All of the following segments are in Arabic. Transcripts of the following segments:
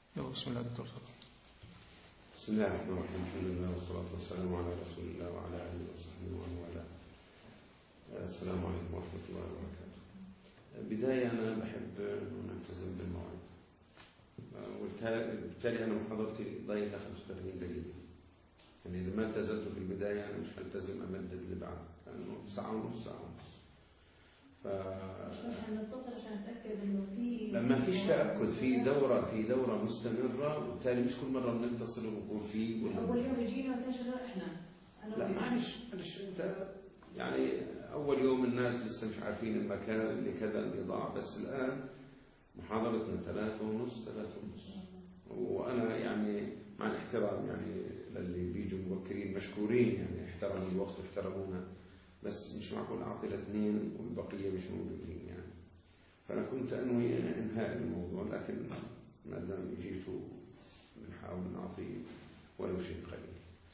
بسم الله دكتور. بسم الله الرحمن الرحيم. الحمد لله والصلاة والسلام على رسول الله وعلى آله وصحبه ومن والاه. السلام عليكم ورحمة الله وبركاته. بداية أنا بحب نلتزم بالموعد، وبالتالي أنا محاضرتي ضايلة 35 دقيقة. يعني إذا ما التزمت في البداية أنا مش هلتزم أمدد لبعض، لأنه ساعة ونص. نتصل عشان نتأكد إنه في ما فيش تأكد، في دورة مستمرة، وبالتالي مش كل مرة بنتصل ونقول فيه أول يوم يجينا وثاني شغال إحنا. لا معلش أنت يعني أول يوم الناس لسه مش عارفين المكان اللي كذا اللي ضاع، بس الآن محاضرتنا 3:30. وأنا يعني مع الاحترام يعني للي بيجوا مبكرين مشكورين، يعني احترموا الوقت واحترمونا، بس مش معقول أعطي ل2 والبقية مش موجودين يعني. فأنا كنت أنوي إنهاء الموضوع، لكن ما دام جيتوا بنحاول نعطي ولو شيء قليل.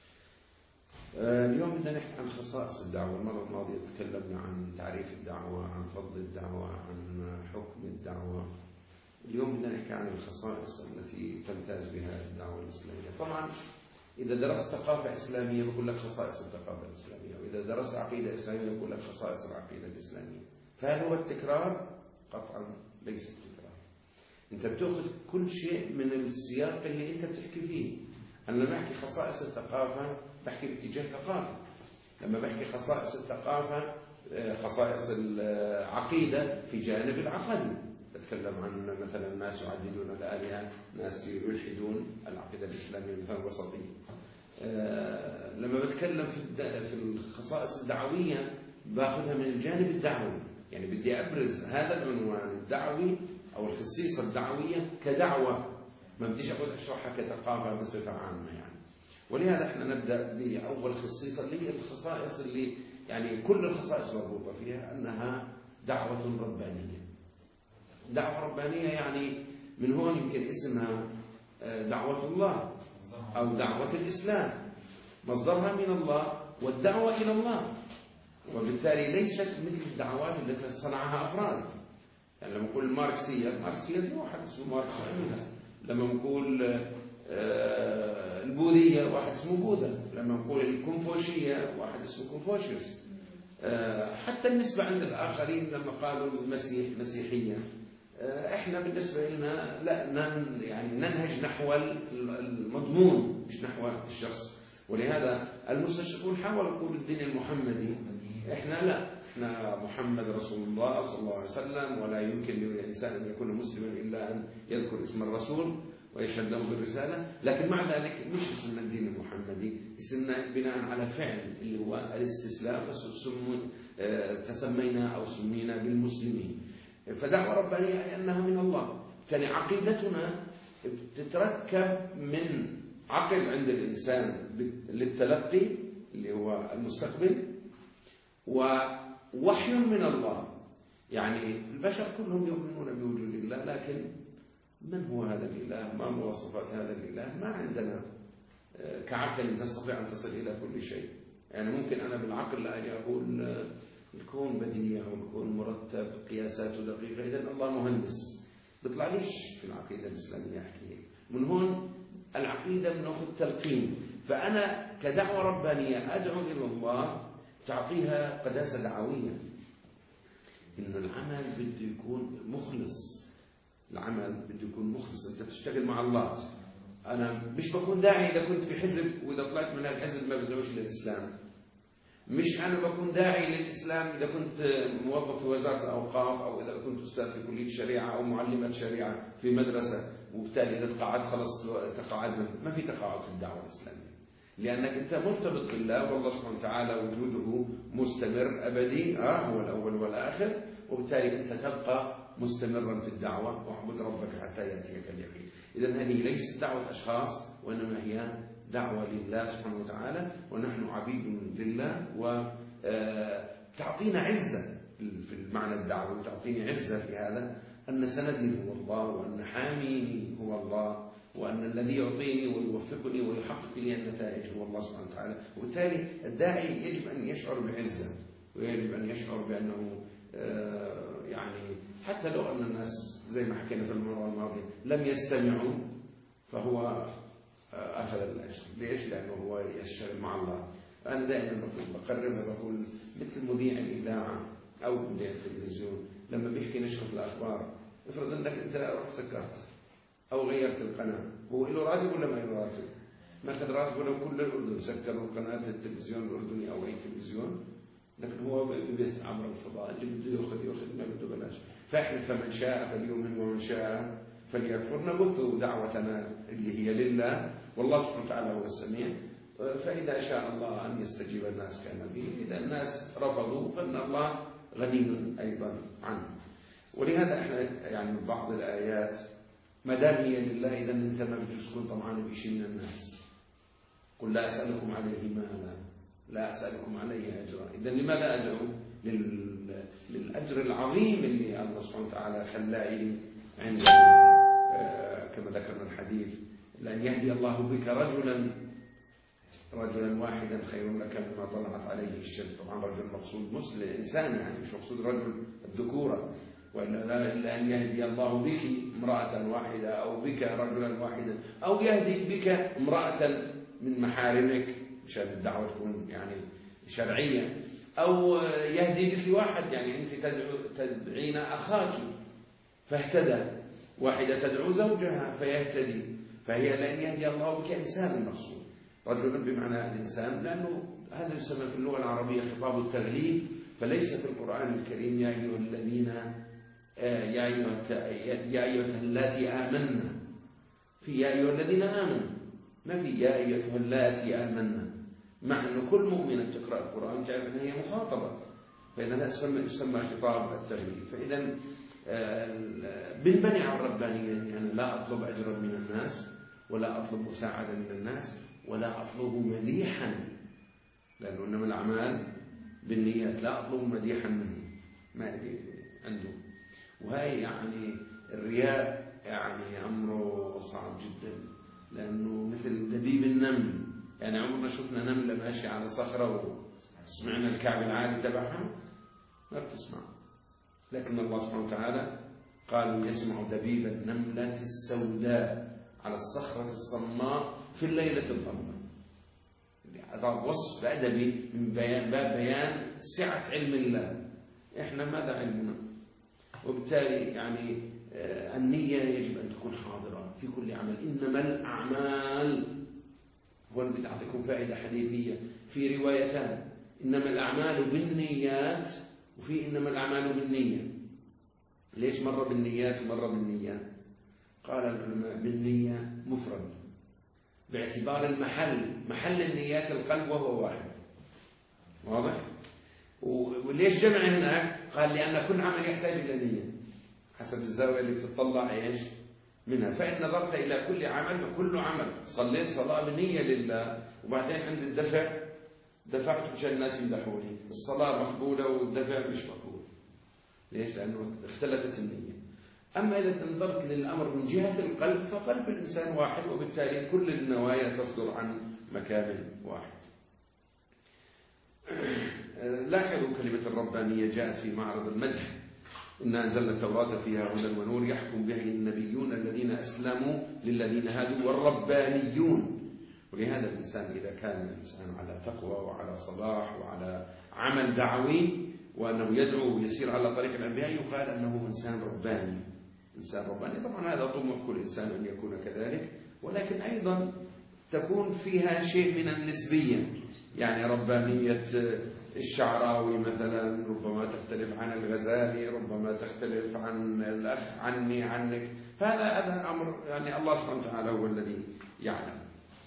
اليوم بدنا نحكي عن خصائص الدعوة. المرة الماضية تكلمنا عن تعريف الدعوة، عن فضل الدعوة، عن حكم الدعوة. اليوم بدنا نحكي عن الخصائص التي تمتاز بها الدعوة الإسلامية. طبعا إذا درست ثقافة إسلامية بقول لك خصائص الثقافة الإسلامية، وإذا درست عقيدة إسلامية بقول لك خصائص العقيدة الإسلامية. فهل هو التكرار؟ قطعا ليس التكرار. أنت بتأخذ كل شيء من السياق اللي أنت بتحكي فيه. أنا لما بحكي خصائص الثقافة بحكي باتجاه ثقافي. لما بحكي خصائص الثقافة خصائص العقيدة في جانب العقدي. بتكلم عن مثلا ناس يعددون الآلهة، ناس يلحدون العقيدة الإسلامية مثلا وسطية. لما بتكلم في الخصائص الدعوية باخذها من الجانب الدعوي، يعني بدي أبرز هذا العنوان الدعوي أو الخصيصة الدعوية كدعوة، ما بديش أقول أشرحها كثقافة بصفة عامة يعني. ولهذا احنا نبدأ بأول خصيصة اللي هي الخصائص اللي يعني كل الخصائص مربوطة فيها، أنها دعوة ربانية. دعوة ربانية يعني من هون يمكن اسمها دعوة الله أو دعوة الإسلام، مصدرها من الله والدعوة إلى الله، وبالتالي ليست مثل الدعوات التي صنعها أفراد. يعني لما نقول الماركسية في واحد اسمه ماركس، لما نقول البوذية واحد اسمه بوذا، لما نقول الكونفوشية واحد اسمه كونفوشيوس. حتى النسبة عند الآخرين لما قالوا المسيح مسيحية، احنا بالنسبة لنا لا يعني ننهج نحو المضمون مش نحو الشخص. ولهذا المستشرقون حاولوا يقولوا الدين المحمدي، احنا لا، احنا محمد رسول الله صلى الله عليه وسلم، ولا يمكن للإنسان أن يكون مسلما إلا أن يذكر اسم الرسول ويشهد له بالرسالة. لكن مع ذلك مش اسمنا الدين المحمدي، اسمنا بناء على فعل اللي هو الاستسلام، تسمينا أو سمينا بالمسلمين. فدعوة ربانية أنها من الله. يعني عقيدتنا تتركب من عقل عند الإنسان للتلقي اللي هو المستقبل، ووحي من الله. يعني البشر كلهم يؤمنون بوجود الله، لكن من هو هذا الإله؟ ما مواصفات هذا الإله؟ ما عندنا كعقل تستطيع أن تصل إلى كل شيء. يعني ممكن أنا بالعقل لا أقول الكون بديع والكون مرتب قياساته دقيقة، إذن الله مهندس. بيطلع ليش في العقيدة الإسلامية أحكي من هون؟ العقيدة بناخذ تلقين. فأنا كدعوة ربانية أدعو إلى الله، تعطيها قداسة دعوية. إنه العمل بده يكون مخلص، العمل بده يكون مخلص. أنت بتشتغل مع الله. أنا مش بكون داعي إذا كنت في حزب وإذا طلعت من الحزب ما بدعوش للإسلام. مش أنا بكون داعي للإسلام إذا كنت موظف في وزارة الأوقاف، أو إذا كنت أستاذ في كلية شريعة أو معلمة شريعة في مدرسة، وبالتالي إذا تقاعدت خلص تقاعدنا. ما في تقاعد في الدعوة الإسلامية، لأنك أنت مرتبط بالله، والله سبحانه وتعالى وجوده مستمر أبدي، هو الأول والآخر، وبالتالي أنت تبقى مستمرا في الدعوة. واعبد ربك حتى يأتيك اليقين. إذن هذه ليست دعوة أشخاص، وإنما هي دعوة لله سبحانه وتعالى، ونحن عبيد لله. وتعطينا عزة في المعنى الدعوي، تعطيني عزة في هذا أن سندي هو الله، وأن حاميني هو الله، وأن الذي يعطيني ويوفقني ويحقق لي النتائج هو الله سبحانه وتعالى. وبالتالي الداعي يجب أن يشعر بعزة، ويجب أن يشعر بأنه يعني حتى لو أن الناس زي ما حكينا في المرة الماضية لم يستمعوا، فهو أخذ الأجر. ليش؟ لأنه هو يشتغل مع الله. أنا دائما بقربها بقول مثل مذيع الإذاعة أو مذيع التلفزيون لما بيحكي نشرة الأخبار، افرض أنك أنت رحت سكرت أو غيرت القناة، هو له راتب ولا ما له راتب؟ ما أخذ راتب ولا كل الأردن سكروا قناة التلفزيون الأردني أو أي تلفزيون، لكن هو ببث عبر الفضاء، اللي بده يأخذ ما بده بلاش. فإحنا فمن شاء فليؤمن ومن شاء فليكفر. نبث دعوتنا اللي هي لله، والله سبحانه وتعالى هو السميع. فإذا شاء الله أن يستجيب الناس كان به، إذا الناس رفضوا فإن الله غني أيضا عنه. ولهذا احنا يعني بعض الآيات ما دام هي لله إذا أنت ما بتجوز تكون طمعان بشيء من الناس. قل لا أسألكم عليه مالا، لا أسألكم عليه أجرا. إذا لماذا أدعو؟ للأجر العظيم اللي الله سبحانه وتعالى خلاه لي عنده، كما ذكرنا الحديث، لأن يهدي الله بك رجلا واحدا خير لك مما طلعت عليه الشمس. طبعا رجل مقصود مسلم إنسان، يعني مش مقصود رجل الذكورة، وإلا أن يهدي الله بك امرأة واحدة أو بك رجلا واحدا، أو يهدي بك امرأة من محارمك مشان الدعوة تكون يعني شرعية، أو يهدي بك واحد، يعني أنت تدعين أخاك فاهتدى، واحدة تدعو زوجها فيهتدي، فهي لأن يهدي الله بك إنسان المقصود، رجلا بمعنى الإنسان، لأنه هذا يسمى في اللغة العربية خطاب التغليب. فليس في القرآن الكريم يا أيها الذين يا أيها اللاتي آمنا، في يا أيها الذين آمنوا، ما في يا أيها اللاتي آمنا، مع أنه كل مؤمنة تقرأ القرآن تعرف أنها هي مخاطبة، فإذا لا يسمى خطاب التغليب. فإذا بالبني على الربانية، يعني لا أطلب أجرا من الناس، ولا أطلب مساعدة من الناس، ولا أطلب مديحا، لأنه إنما الأعمال بالنيات، لا أطلب مديحا منه ما عنده. وهي يعني الرياء يعني أمره صعب جدا، لأنه مثل دبيب النمل، يعني عمرنا شفنا نملة ماشية على صخرة وسمعنا الكعب العالي تبعها؟ ما بتسمع. لكن الله سبحانه وتعالى قال يسمع دبيب النملة السوداء على الصخرة الصماء في الليلة الظلماء. هذا وصف أدبي من باب بيان سعة علم الله. إحنا ماذا علمنا؟ وبالتالي يعني النية يجب أن تكون حاضرة في كل عمل. إنما الأعمال، هو بدي أعطيكم فائدة حديثية في روايتان، إنما الأعمال بالنيات، وفي إنما الأعمال بالنية. ليش مرة بالنيات ومرة بالنيات؟ قال العلماء بالنية مفرد باعتبار محل النيات القلب وهو واحد. واضح؟ وليش جمع هناك؟ قال لأن كل عمل يحتاج إلى نية حسب الزاوية اللي بتطلع إيش منها. فإن نظرت إلى كل عمل فكل عمل، صليت صلاة بنية لله، وبعدين عند الدفع دفعت مشان الناس يمدحوني، الصلاة مقبولة والدفع مش مقبول. ليش؟ لأنه اختلفت النية. أما إذا نظرت للأمر من جهة القلب فقلب الإنسان واحد، وبالتالي كل النوايا تصدر عن مكان واحد. لاحظوا كلمة الربانية جاءت في معرض المدح. إنا أنزلنا التوراة فيها هدى ونور يحكم به النبيون الذين أسلموا للذين هادوا والربانيون. ولهذا الإنسان إذا كان الإنسان على تقوى وعلى صلاح وعلى عمل دعوي، وأنه يدعو ويسير على طريق الأنبياء، يقال أنه إنسان رباني. إنسان رباني طبعا هذا طموح كل إنسان أن يكون كذلك، ولكن أيضا تكون فيها شيء من النسبية. يعني ربانية الشعراوي مثلا ربما تختلف عن الغزالي، ربما تختلف عن الأخ عني عنك. هذا أمر يعني الله سبحانه وتعالى هو الذي يعلم.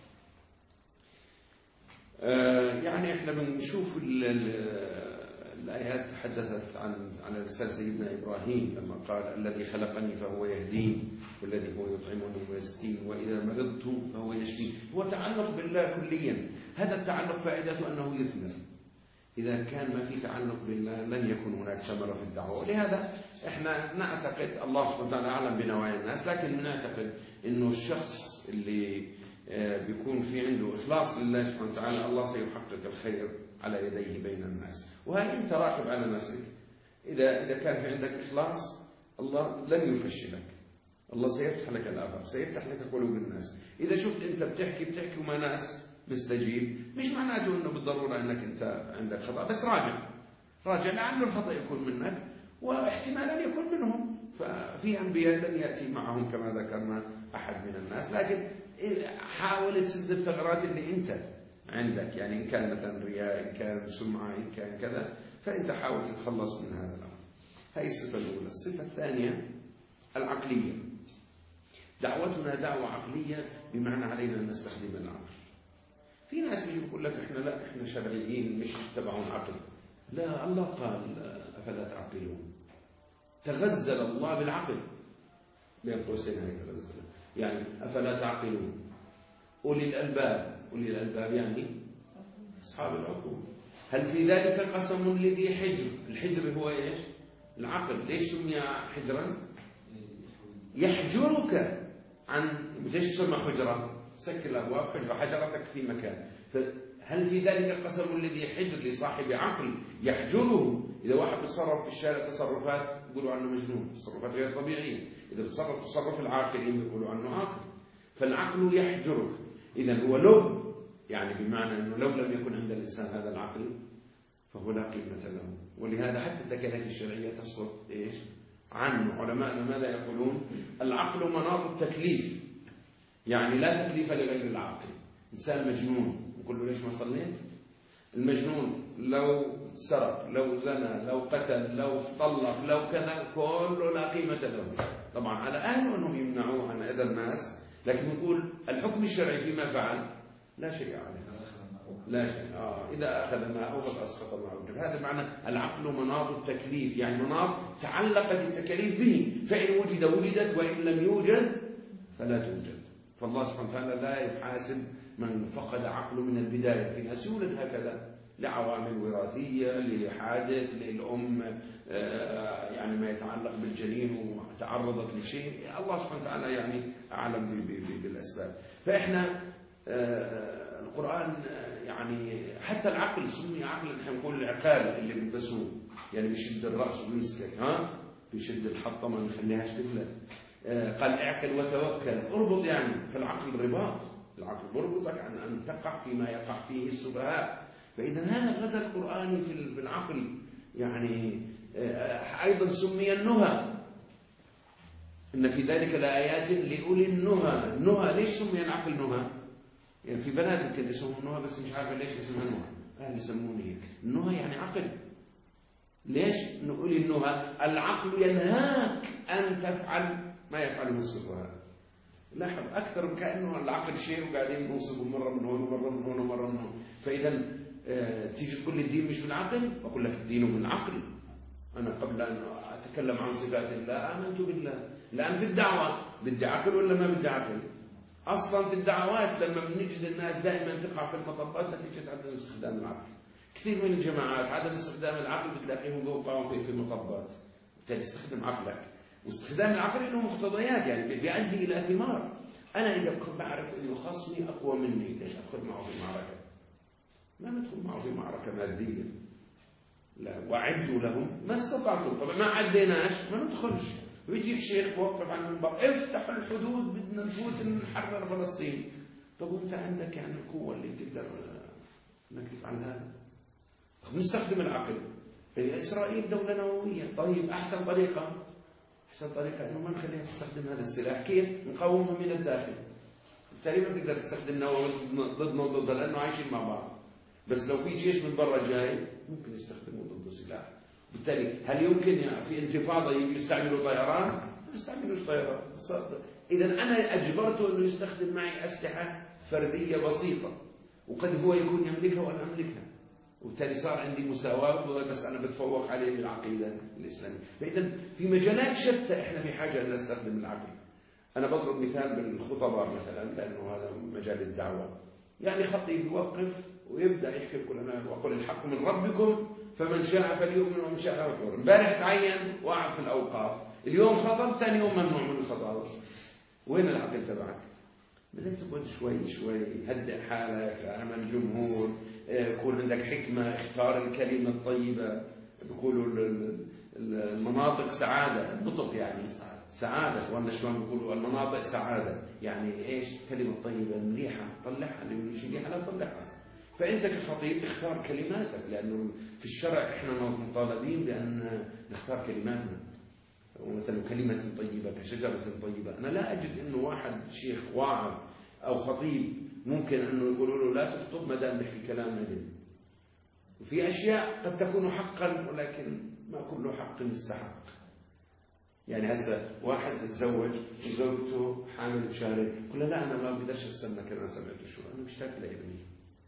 يعني احنا بنشوف الآيات تحدثت عن رسالة سيدنا إبراهيم لما قال الذي خلقني فهو يهدين، والذي هو يطعمني ويسقين، وإذا مرضت فهو يشفين. هو تعلق بالله كليا. هذا التعلق فائدته أنه يثمر. إذا كان ما في تعلق بالله لن يكون هناك ثمرة في الدعوة. ولهذا احنا نعتقد الله سبحانه وتعالى أعلم بنوايا الناس، لكن نعتقد إنه الشخص اللي بيكون في عنده إخلاص لله سبحانه وتعالى الله سيحقق الخير على يديه بين الناس. وهي أنت راقب على نفسك، إذا كان في عندك إخلاص الله لن يفشلك. الله سيفتح لك الآفاق، سيفتح لك قلوب الناس. إذا شفت أنت بتحكي وما ناس مستجيب، مش معناته أنه بالضرورة أنك أنت عندك خطأ، بس راجع لعل الخطأ يكون منك واحتمالا يكون منهم. ففي أنبياء لن يأتي معهم كما ذكرنا أحد من الناس، لكن حاول تسد الثغرات اللي أنت عندك، يعني إن كان مثلا رياء، إن كان سمعة، إن كان كذا، فأنت حاول تتخلص من هذا الأمر. هذه الصفة الأولى. الصفة الثانية العقلية. دعوتنا دعوة عقلية، بمعنى علينا أن نستخدم العقل. في ناس بيجي يقول لك إحنا شرعيين مش تبعون عقل. لا، الله قال أفلا تعقلون. تغزل الله بالعقل بين قوسين، هي تغزل يعني أفلا تعقلون. أولي الألباب يعني أصحاب العقول. هل في ذلك قسم لذي حجر؟ الحجر هو إيش؟ العقل. ليش سمي حجرا؟ يحجرك عن، ليش تسمى حجرا؟ سكر الأبواب، حجرتك في مكان. فهل في ذلك قسم لذي حجر لصاحب عقل يحجره؟ إذا واحد بيتصرف في الشارع تصرفات يقولوا عنه مجنون، تصرفات غير طبيعية. إذا بيتصرف تصرف العاقلين يقولوا عنه عاقل. فالعقل يحجرك. إذا هو لو، يعني بمعنى أنه لو لم يكن عند الإنسان هذا العقل فهو لا قيمة له. ولهذا حتى التكاليف الشرعية تسقط إيش؟ عنه. علماءنا ماذا يقولون؟ العقل مناط التكليف، يعني لا تكليف لغير العاقل. إنسان مجنون نقول له ليش ما صليت؟ المجنون لو سرق، لو زنى، لو قتل، لو طلق، لو كذا، كله لا قيمة له. طبعا على أهله أنهم يمنعوه عن أذى الناس، لكن نقول الحكم الشرعي فيما فعل لا شيء عليه، لا شيء. إذا أخذ ماءه فقد أسقط ماءه. هذا معنى العقل مناط التكليف، يعني مناط تعلقت التكاليف به، فإن وجدت، وإن لم يوجد فلا توجد. فالله سبحانه وتعالى لا يحاسب من فقد عقله من البداية. في ناس يولد هكذا لعوامل وراثية، لحادث، للأم يعني ما يتعلق بالجنين وتعرضت لشيء، الله سبحانه وتعالى يعني أعلم بالأسباب. فإحنا القرآن يعني حتى العقل سمي عقل. نحن نقول العقال اللي بيلبسوه، يعني بيشد الرأس ويمسكك، بيشد الحطة ما نخليهاش تفلت. قال اعقل وتوكل، اربط. يعني في الرباط، العقل بربطك عن أن تقع فيما يقع فيه السفهاء. فإذا هذا الغزل القرآني في العقل. يعني أيضا سمي النهى، إن في ذلك لآيات لأولي النهى. النهى ليش سمي العقل نهى؟ يعني في بنات يمكن يسمون نهى بس مش عارفة ليش اسمها نهى، أهل يسمونه هيك. النهى يعني عقل. ليش نقول النهى؟ العقل ينهاك أن تفعل ما يفعله السفهاء. لاحظ أكثر كأنه العقل شيء وقاعدين نوصفه مرة من هون ومرة من هون ومرة من هون. فإذا تيجي تقول الدين مش بالعقل، أقول لك الدين بالعقل. أنا قبل أن أتكلم عن صفات الله آمنت بالله. الآن في الدعوة بدي عقل ولا ما بدي عقل؟ أصلا في الدعوات لما بنجد الناس دائما تقع في المطبات نتيجة عدم استخدام العقل. كثير من الجماعات عدم استخدام العقل بتلاقيهم وقعوا في المطبات. بالتالي استخدم عقلك. واستخدام العقل له مقتضيات، يعني بيؤدي إلى ثمار. أنا إذا كنت بعرف إنه خصمي أقوى مني، ليش أدخل معه في معركة؟ ما ندخل معه في معركة مادية. لا، وعدوا لهم ما استطعتم. طبعا ما عديناش ما ندخلش. ويجيك شيخ وقف عن المنبر افتح الحدود بدنا نفوت نحرر فلسطين. طب وانت عندك يعني القوة اللي تقدر انك تفعل هذا؟ نستخدم العقل. إسرائيل دولة نووية، طيب أحسن طريقة إنه ما نخليها تستخدم هذا السلاح. كيف؟ نقاومها من الداخل. بالتالي ما تقدر تستخدم نووي ضدنا وضد، لأنه عايشين مع بعض. بس لو في جيش من برا جاي ممكن يستخدموا ضده سلاح. بالتالي هل يمكن في انتفاضة يستعملوا طيران؟ ما يستعملوش طيران. إذا أنا أجبرته أنه يستخدم معي أسلحة فردية بسيطة، وقد هو يكون يملكها وأنا أملكها، وبالتالي صار عندي مساواة، بس أنا بتفوق عليه بالعقيدة الإسلامية. فإذا في مجالات شتى إحنا بحاجة أن نستخدم العقل. أنا بضرب مثال بالخطباء مثلا، لأنه هذا مجال الدعوة. يعني خطيب يوقف ويبدأ يحكي الكلام، وأقول الحق من ربكم فمن شاء فليؤمن ومن شاء فليكفر. امبارح تعين وقع في الأوقاف، اليوم خطب، ثاني يوم ممنوع من الخطاب. وين العقل تبعك؟ بدك تقعد شوي هدئ حالك امام الجمهور، يكون عندك حكمة، اختار الكلمة الطيبة. بيقولوا المناطق سعادة، النطق يعني سعادة. إخواننا شلون بيقولوا المناطق سعادة، يعني إيش؟ كلمة طيبة مليحة طلعها، اللي مش مليحة لا تطلعها. فأنت كخطيب اختار كلماتك، لأنه في الشرع إحنا مطالبين بأن نختار كلماتنا. ومثلا كلمة طيبة كشجرة طيبة. أنا لا أجد أنه واحد شيخ واعظ أو خطيب ممكن أنه يقولوا له لا تخطب ما دام نحكي كلام ندم. وفي أشياء قد تكون حقا ولكن ما كل حق يستحق. يعني هسه واحد تزوج وزوجته حامل بشهرين، يقول لا أنا ما بقدرش استنى كمان 7 أشهر، أنا مشتاق لابني.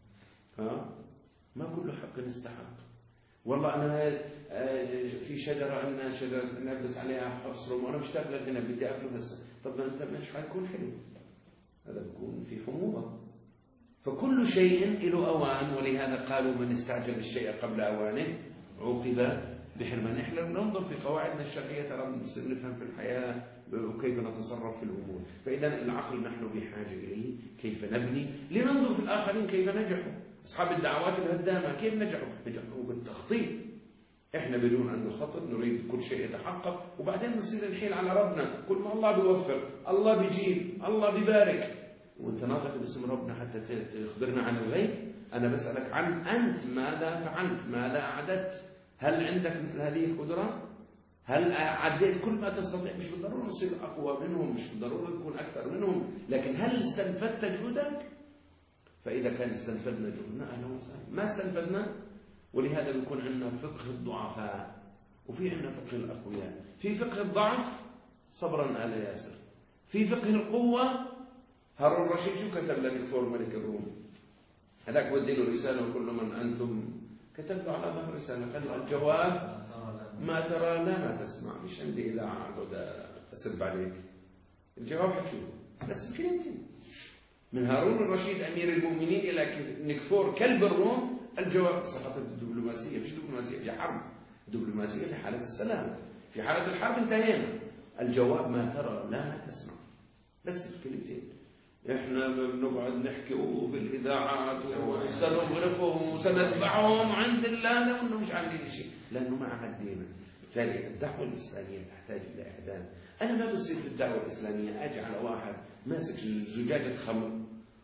ما كل حق يستحق. والله أنا في شجرة عندنا شجرة عنب بس عليها حصرم وأنا مشتاق للعنب بدي أكله بس. طب أنت مش حيكون حلو، هذا بيكون في حموضة. فكل شيء له أوان، ولهذا قالوا من استعجل الشيء قبل أوانه عوقب بحرمان. إحنا ننظر في قواعدنا الشرعية ترى نفهم في الحياة وكيف نتصرف في الأمور. فإذا العقل نحن بحاجة إليه كيف نبني، لننظر في الآخرين كيف نجحوا. أصحاب الدعوات الهدامة كيف نجحوا؟ نجحوا بالتخطيط. إحنا بدون أن نخطط نريد كل شيء يتحقق، وبعدين نصير نحيل على ربنا. كل ما الله بيوفر، الله بيجيب، الله بيبارك، وانت ناطق باسم ربنا حتى تخبرنا عن الغيب. أنا بسألك عن أنت ماذا فعلت، ماذا أعددت، هل عندك مثل هذه القدرة؟ هل عديت كل ما تستطيع؟ مش بالضرورة نصير أقوى منهم، مش بالضرورة نكون أكثر منهم، لكن هل استنفدت جهدك؟ فإذا كان استنفدنا جهدنا أهلا وسهلا. ما استنفدنا، ولهذا بيكون عندنا فقه الضعفاء وفي عندنا فقه الأقوياء. في فقه الضعف صبرا آل ياسر، في فقه القوة هارون الرشيد شو كتب لنكفور ملك الروم؟ هذاك ودي له رسالة وكل من أنتم، كتب له على ظهر رسالة قال له الجواب ما ترى لا ما تسمع. مش عندي إذاعة أقعد أسب عليك، الجواب حتشوفه بس بكلمتين. من هارون الرشيد أمير المؤمنين إلى نكفور كلب الروم، الجواب سقطت الدبلوماسية. مش دبلوماسية في حرب، دبلوماسية في حالة السلام. في حالة الحرب انتهينا. الجواب ما ترى لا ما تسمع، بس بكلمتين. احنا بنقعد نحكي في الإذاعات وسنغرقهم وسنتبعهم عند الله لو انه مش عاملين شيء، لأنه ما عدينا. بالتالي الدعوة الإسلامية تحتاج إلى إعداد. أنا ما بصير في الدعوة الإسلامية أجي على واحد ماسك زجاجة خمر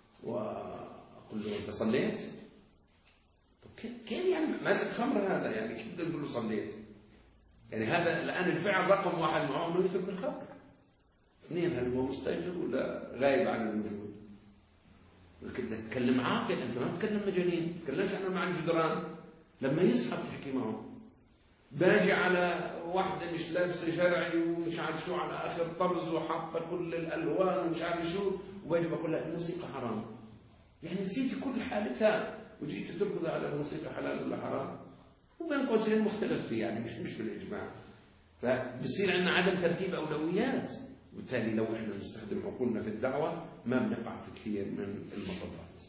وأقول له أنت صليت؟ طب كيف يعني ماسك خمر هذا؟ يعني كيف بدي أقول له صليت؟ يعني هذا الآن الفعل رقم 1 معه أنه يترك الخمر. 2 هل هو مستيقظ ولا غايب عن الوجود؟ كنت تتكلم عاقل، أنت ما تتكلم مجانين، تتكلمش عنه مع الجدران. لما يصحى بتحكي معه. باجي على واحدة مش لابسة شرعي ومش عارف شو على آخر طرز وحاطة كل الألوان ومش عارف شو، وباجي بقول لها الموسيقى حرام. يعني نسيتي كل حالتها وجيت تركض على الموسيقى حلال ولا حرام؟ وبين قوسين مختلف فيه، يعني مش بالإجماع. فبصير عندنا عدم ترتيب أولويات. وبالتالي لو احنا نستخدم عقولنا في الدعوة ما بنقع في كثير من المطبات.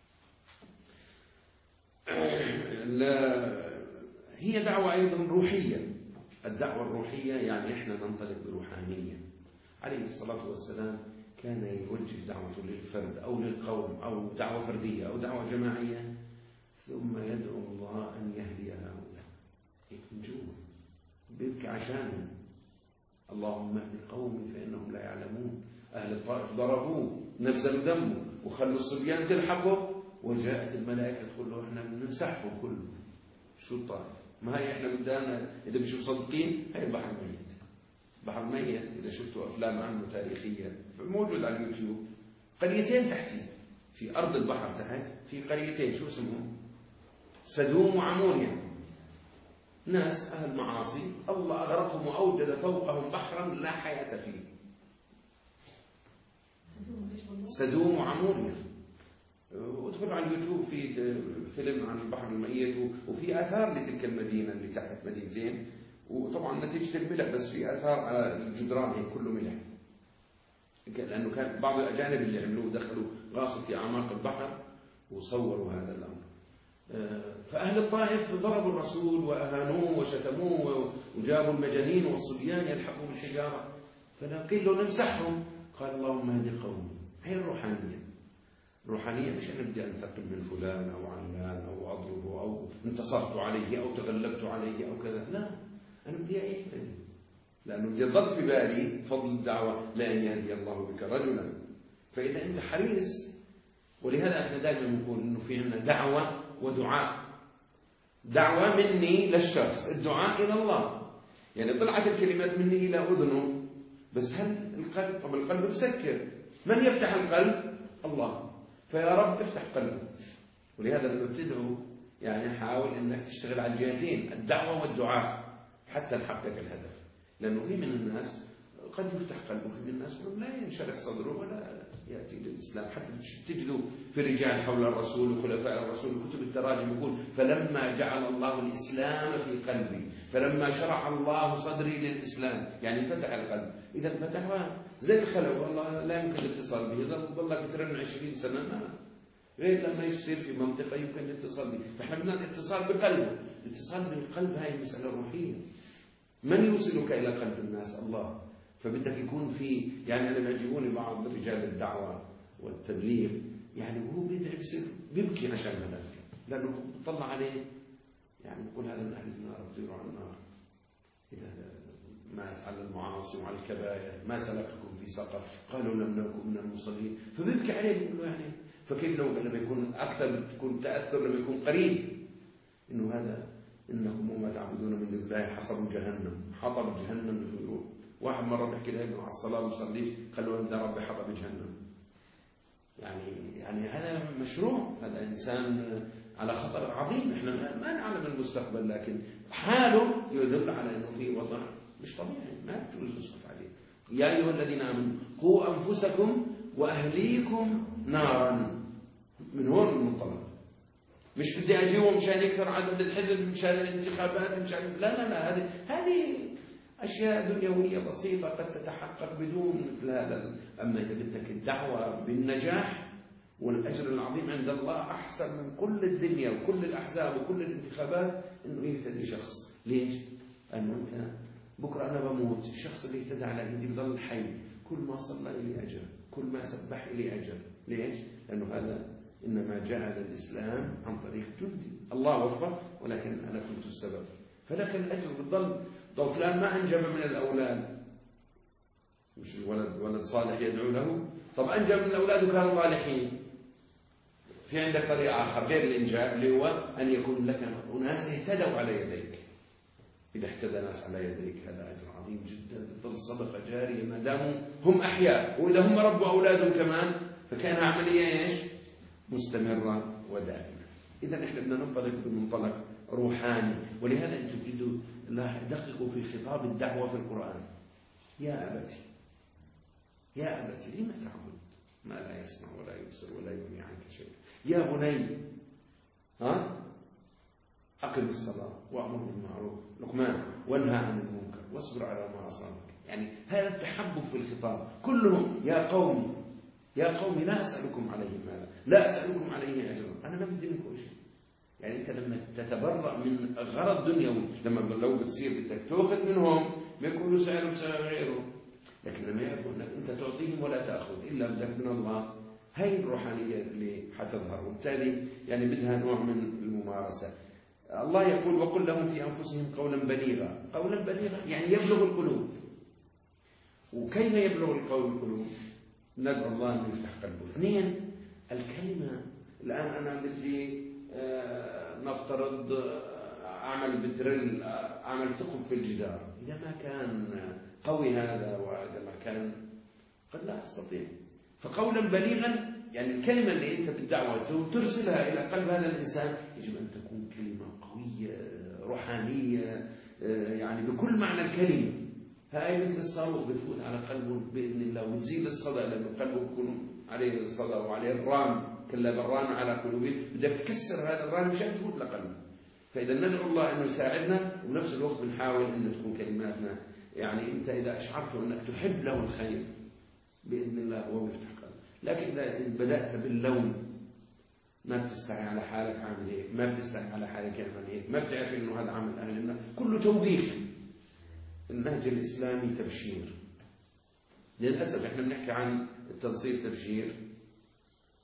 هي دعوة أيضا روحية. الدعوة الروحية يعني احنا ننطلق بروحانية. عليه الصلاة والسلام كان يوجه دعوته للفرد أو للقوم أو دعوة فردية أو دعوة جماعية، ثم يدعو الله أن يهدي هؤلاء. نجوم بيبكي عشانهم. اللهم اهد قومي فإنهم لا يعلمون. أهل الطائف ضربوه، نزلوا دمه وخلوا الصبيان تلحقه، وجاءت الملائكة تقول له احنا بنمسحهم كله. شو الطائف؟ ما هي احنا بدانا إذا مش مصدقين هي البحر ميت. بحر ميت إذا شفتوا أفلام عنه تاريخية موجود على اليوتيوب. قريتين تحتي في أرض البحر تحت في قريتين شو اسمهم؟ سدوم وعمونيا. ناس أهل معاصي الله أغرقهم وأوجد فوقهم بحرا لا حياة فيه. سدوم وعمونيا. وادخل على اليوتيوب في فيلم عن البحر الميت وفي آثار لتلك المدينة اللي تحت مدينتين، وطبعا نتيجة الملح بس في آثار على الجدران هي كله ملح، لأنه كان بعض الأجانب اللي عملوه دخلوا غاصوا في أعماق البحر وصوروا هذا الأمر. فأهل الطائف ضربوا الرسول وأهانوه وشتموه وجابوا المجانين والصبيان يلحقوا بالحجارة. فقيل له نمسحهم، قال اللهم اهد قومي. هي الروحانية. الروحانية مش أنا بدي أنتقم من فلان أو علان أو أضربه أو انتصرت عليه أو تغلبت عليه أو كذا، لا، أنا بدي أهتدي، لأنه بدي يضل في بالي فضل الدعوة لأن يهدي الله بك رجلا. فإذا أنت حريص، ولهذا احنا دائما نقول إنه في عندنا دعوة ودعاء. دعوة مني للشخص، الدعاء إلى الله. يعني طلعت الكلمات مني إلى أذنه، بس هل القلب؟ طب القلب مسكر، من يفتح القلب؟ الله. فيا رب افتح قلبه. ولهذا لما بتدعو يعني حاول انك تشتغل على الجهتين، الدعوة والدعاء، حتى نحقق الهدف. لأنه في من الناس قد يفتح قلبه، في من الناس لا ينشرح صدره ولا يأتي للإسلام. حتى تجدوا في رجال حول الرسول وخلفاء الرسول كتب التراجم يقول: فلما جعل الله الإسلام في قلبي، فلما شرع الله صدري للإسلام، يعني فتح القلب. إذا فتحها زي الخلو، والله لا يمكن الاتصال به، ظل لك ترن 20 سنة ما غير لما يصير في منطقة يمكن الاتصال به. فإحنا بدنا الاتصال بقلبه. الاتصال بالقلب هاي مسألة روحية. من يوصلك إلى قلب الناس؟ الله. فبدك يكون في، يعني أنا يعجبوني بعض رجال الدعوة والتبليغ، يعني وهو بيدعي بصير بيبكي عشان هذا، لأنه بطلع عليه يعني بقول هذا من أهل النار، بطيروا على النار إذا مات على المعاصي وعلى الكبائر، ما سلككم في سقر؟ قالوا لم نكن من المصلين. فبيبكي عليه بيقول له يعني فكيف لو لما يكون أكثر بتكون تأثر لما يكون قريب، إنه هذا إنكم وما تعبدون من دون الله حصب جهنم، حطب جهنم بالقلوب. واحد مرة بيحكي لابنه على الصلاة وما بيصليش، قال له: أنت ربي حطب جهنم. يعني هذا مشروع، هذا إنسان على خطر عظيم. إحنا ما نعلم المستقبل، لكن حاله يدل على إنه في وضع مش طبيعي، ما يجوز نسكت عليه. يا أيها الذين آمنوا قوا أنفسكم وأهليكم نارا. من هون المنطلق، مش بدي أجيهم مشان يكثر عدد الحزب، مشان الانتخابات، مشان لا، هذه أشياء دنيوية بسيطة قد تتحقق بدون مثل هذا. أما إذا بدك الدعوة بالنجاح والأجر العظيم عند الله أحسن من كل الدنيا وكل الأحزاب وكل الانتخابات، إنه يهتدي شخص. ليش؟ لأنه أنت بكرة أنا بموت، الشخص اللي اهتدى على يدي بضل حي، كل ما صلى إلي أجر، كل ما سبح إلي أجر. ليش؟ لأنه هذا إنما جاء للإسلام عن طريق جندي، الله وفق ولكن أنا كنت السبب، فلك الأجر بالضل. طب فلان ما أنجب من الأولاد، مش ولد صالح يدعو له، طب أنجب من الأولاد وكانوا صالحين، في عندك طريق آخر غير الإنجاب، اللي هو أن يكون لك أناس اهتدوا على يديك. إذا اهتدى ناس على يديك هذا أجر عظيم جدا، تظل صدقة جارية ما داموا هم أحياء، وإذا هم ربوا أولادهم كمان فكانها عملية إيش؟ مستمرة ودائمة. إذا إحنا بدنا ننطلق بمنطلق روحاني. ولهذا أنتم تجدوا دققوا في خطاب الدعوة في القرآن: يا أبتي، يا أبتي لما تعبد ما لا يسمع ولا يبصر ولا يغني عنك شيء، يا بني أقم الصلاة وأمر بالمعروف لقمان وانهى عن المنكر واصبر على ما أصابك. يعني هذا التحبب في الخطاب كلهم: يا قومي، يا قومي لا أسألكم عليه مالا، لا أسألكم عليه أجرا، أنا ما بدي منكم شيء. يعني أنت لما تتبرأ من غرض دنيوي، لما لو بتصير بدك تأخذ منهم ما يكونوا سألوا بسبب غيره، لكن لما يعرفوا أنك أنت تعطيهم ولا تأخذ إلا بدك من الله، هاي الروحانية اللي حتظهر. وبالتالي يعني بدها نوع من الممارسة. الله يقول: وقل لهم في أنفسهم قولا بليغا. قولا بليغا يعني يبلغ القلوب. وكيف يبلغ القول القلوب؟ ندعو الله أن يفتح قلبه. اثنين، الكلمة. الآن أنا بدي نفترض أعمل بالدريل، أعمل ثقب في الجدار، إذا ما كان قوي هذا وإذا ما كان قد لا أستطيع. فقولا بليغا يعني الكلمة اللي أنت بالدعوة ترسلها إلى قلب هذا الإنسان يجب أن تكون كلمة قوية روحانية، يعني بكل معنى الكلمة. هاي مثل الصاروخ بتفوت على قلبه بإذن الله وتزيد الصدى، لأن قلبه بيكون عليه الصدى وعليه الران، كلا بالران على قلوبهم، بدك تكسر هذا الران مشان تفوت لقلبه. فإذا ندعو الله أنه يساعدنا، وبنفس الوقت بنحاول أن تكون كلماتنا، يعني أنت إذا أشعرت أنك تحب له الخير بإذن الله هو يفتح قلبه. لكن إذا بدأت باللوم، ما بتستعي على حالك عامل هيك، ما بتستعي على حالك يعمل هيك، ما بتعرف إنه هذا عمل أهل النار، كله توبيخ. النهج الإسلامي تبشير. للأسف إحنا بنحكي عن التنصير تبشير،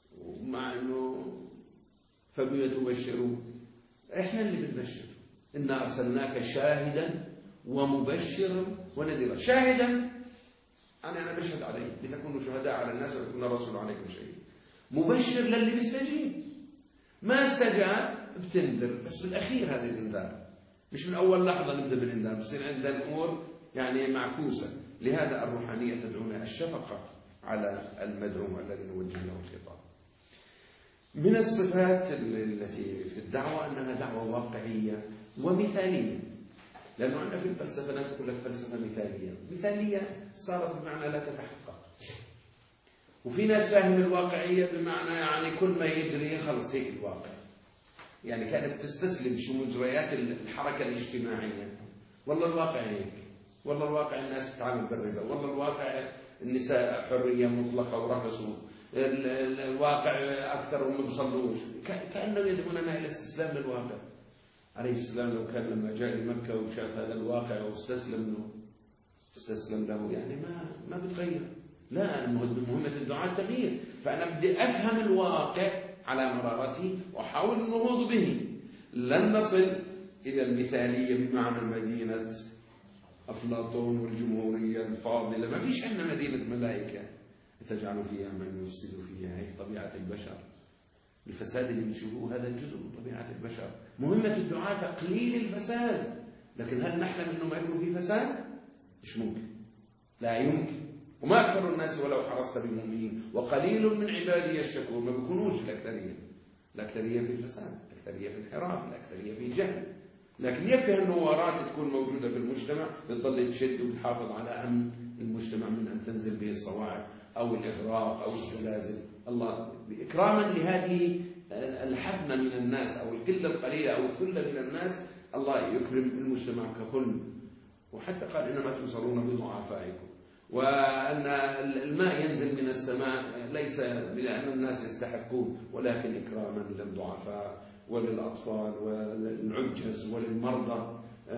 مع أنه فبما تبشرون؟ إحنا اللي بنبشر. إنا أرسلناك شاهدا ومبشرا ونذيرا. شاهدا أنا بشهد عليه لتكونوا شهداء على الناس ويكون الرسول عليكم شهيدا. مبشر للي بيستجيب، ما استجاب بتنذر، بس بالأخير هذا الإنذار، مش من أول لحظة نبدأ بالإنذار، بصير عندنا الأمور يعني معكوسة. لهذا الروحانية تدعونا الشفقة على المدعو الذي نوجه له الخطاب. من الصفات التي في الدعوة أنها دعوة واقعية ومثالية، لأنه عندنا في الفلسفة ناس تقول لك فلسفة مثالية. مثالية صارت بمعنى لا تتحقق، وفي ناس فاهم الواقعية بمعنى يعني كل ما يجري خلص هيك الواقع، يعني كانت تستسلم شو مجريات الحركة الاجتماعية. والله الواقع هيك، والله الواقع الناس تتعامل بالربا، والله الواقع النساء حرية مطلقة ورقصوا، الواقع أكثرهم ما بيصلوش، كأنه يدعوننا إلى الاستسلام للواقع. عليه السلام لو كان لما جاء لمكة وشاف هذا الواقع واستسلم له يعني ما بتغير. لا، مهمة الدعاء تغيير. فأنا بدي أفهم الواقع على مرارته وأحاول النهوض به. لن نصل إلى المثالية بمعنى مدينة أفلاطون والجمهورية الفاضلة. ما فيش عندنا مدينة ملائكة تجعل فيها من يفسد فيها. هيك طبيعة البشر، الفساد اللي بنشوفوه هذا جزء من طبيعة البشر. مهمة الدعاء تقليل الفساد، لكن هل نحلم أنه ما يكون في فساد؟ مش ممكن، لا يمكن. وما أكثر الناس ولو حرصت بمؤمنين وقليل من عبادي الشكور. ما بيكونوش الأكثرية في الفساد، الأكثرية في الانحراف، الأكثرية في الجهل. لكن يكفي النوارات تكون موجودة في المجتمع بتضل تشد وتحافظ على أمن المجتمع من أن تنزل به الصواعق أو الإغراق أو الزلازل. الله إكراما لهذه الحفنة من الناس أو القلة القليلة أو الثلة من الناس، الله يكرم المجتمع ككل. وحتى قال إنما تنصرون بضعفائكم، وأن الماء ينزل من السماء ليس لأن الناس يستحقون، ولكن إكراما للضعفاء وللأطفال وللعجز وللمرضى.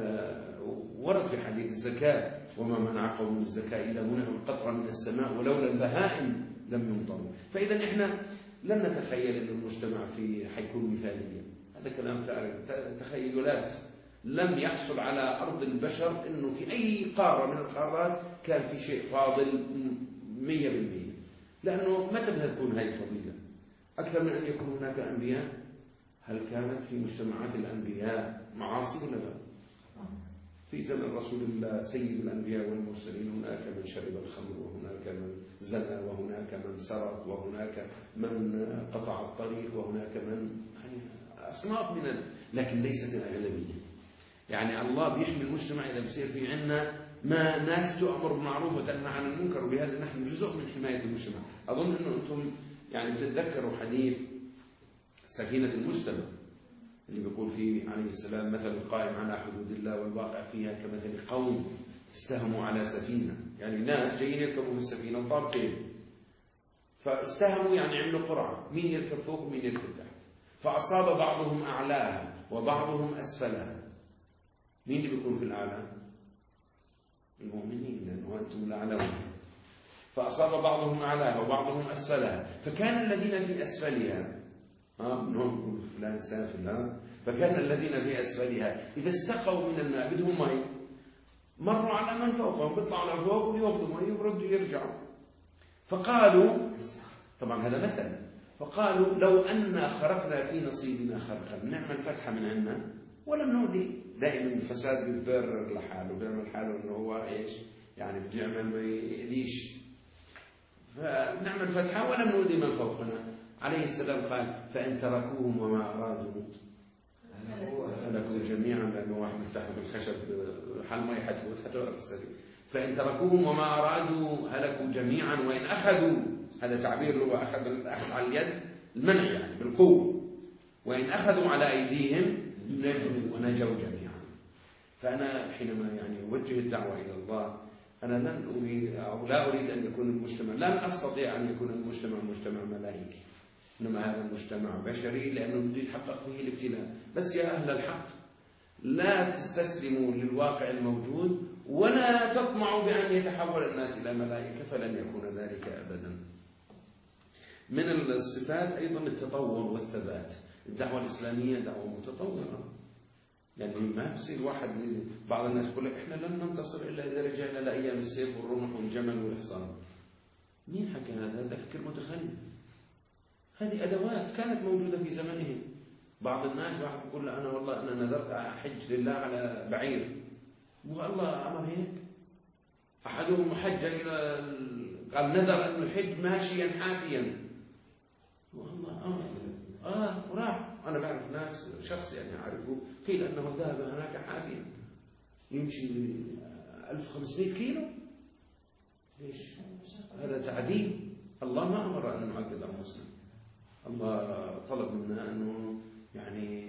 ورد في حديث الزكاة: وما منع قوم الزكاة إلا منعوا القطر من السماء ولولا البهائم لم يمطروا. فإذا إحنا لن نتخيل أن المجتمع حيكون مثاليا. هذا كلام تخيلات. لم يحصل على أرض البشر أنه في أي قارة من القارات كان في شيء فاضل 100%، لأنه متى بدها تكون هاي الفضيلة؟ أكثر من أن يكون هناك أنبياء. هل كانت في مجتمعات الأنبياء معاصي ولا لا؟ في زمن رسول الله سيد الأنبياء والمرسلين هناك من شرب الخمر، وهناك من زنى، وهناك من سرق، وهناك من قطع الطريق، وهناك من أصناف لكن ليست الأغلبية. يعني الله بيحمي المجتمع إذا بصير في عنا ما ناس تؤمر بالمعروف وتنهى عن المنكر، وبهذا نحن جزء من حماية المجتمع. أظن أنه أنتم يعني بتتذكروا حديث سفينة المجتمع اللي بيقول فيه عليه السلام: مثل القائم على حدود الله والواقع فيها كمثل قوم استهموا على سفينة. يعني ناس جايين يركبوا في السفينة وطابقين، فاستهموا يعني عملوا قرعة، مين يركب فوق ومين يركب تحت، فأصاب بعضهم أعلاها وبعضهم أسفلها. مين اللي بيكون في الأعلى؟ المؤمنين، لأنه أنتم الأعلون. فأصاب بعضهم أعلاها وبعضهم أسفلها، فكان الذين في أسفلها منهم فلان سافل، فكان الذين في أسفلها إذا استقوا من الماء بدهم ماء مروا على من فوقهم، بيطلعوا لفوق ويأخذوا ماء ويبردوا يرجعوا. فقالوا، طبعا هذا مثل، فقالوا: لو أن خرقنا في نصيبنا خرقا، نعمل فتحة من عنا ولم نؤذي. دائما الفساد بيتبرر لحاله، بيعمل حاله انه هو ايش يعني بده يعمل ما يأذيش، فنعمل فتحة ولم نؤذي من فوقنا. عليه السلام قال: فإن تركوهم وما أرادوا هلكوا جميعا، لأنه واحد مفتاح بالخشب حال ما يحتفوت حتى ولا بالسرير. فإن تركوهم وما أرادوا هلكوا جميعا، وإن أخذوا، هذا تعبير هو أخذ على اليد المنع يعني بالقوة، وإن أخذوا على أيديهم نجوا جميعا. فأنا حينما يعني أوجه الدعوة إلى الله، أنا لا أريد أن يكون المجتمع، لن أستطيع أن يكون المجتمع مجتمع ملائكي، إنما هذا المجتمع بشري، لأنه بده يتحقق فيه الابتلاء. بس يا أهل الحق، لا تستسلموا للواقع الموجود ولا تطمعوا بأن يتحول الناس إلى ملائكة، فلن يكون ذلك أبدا. من الصفات أيضا التطور والثبات. الدعوة الإسلامية دعوة متطورة، يعني ما بصير واحد، بعض الناس يقول لك إحنا لن ننتصر إلا إذا رجعنا لأيام السيف والرمح والجمل والحصان. مين حكى هذا فكر متخلف. هذه أدوات كانت موجودة في زمنهم. بعض الناس واحد يقول أنا والله أنا نذرت أحج لله على بعير، والله أمر هيك. أحدهم حج إلى قال نذر أنه الحج ماشيا حافيا، والله وراح. أنا بعرف ناس شخص يعني أعرفه قيل أنه ذهب هناك حافيا يمشي 1500 كيلو. ليش؟ هذا تعذيب. الله ما أمر أن نعذب أنفسنا. الله طلب منا أنه يعني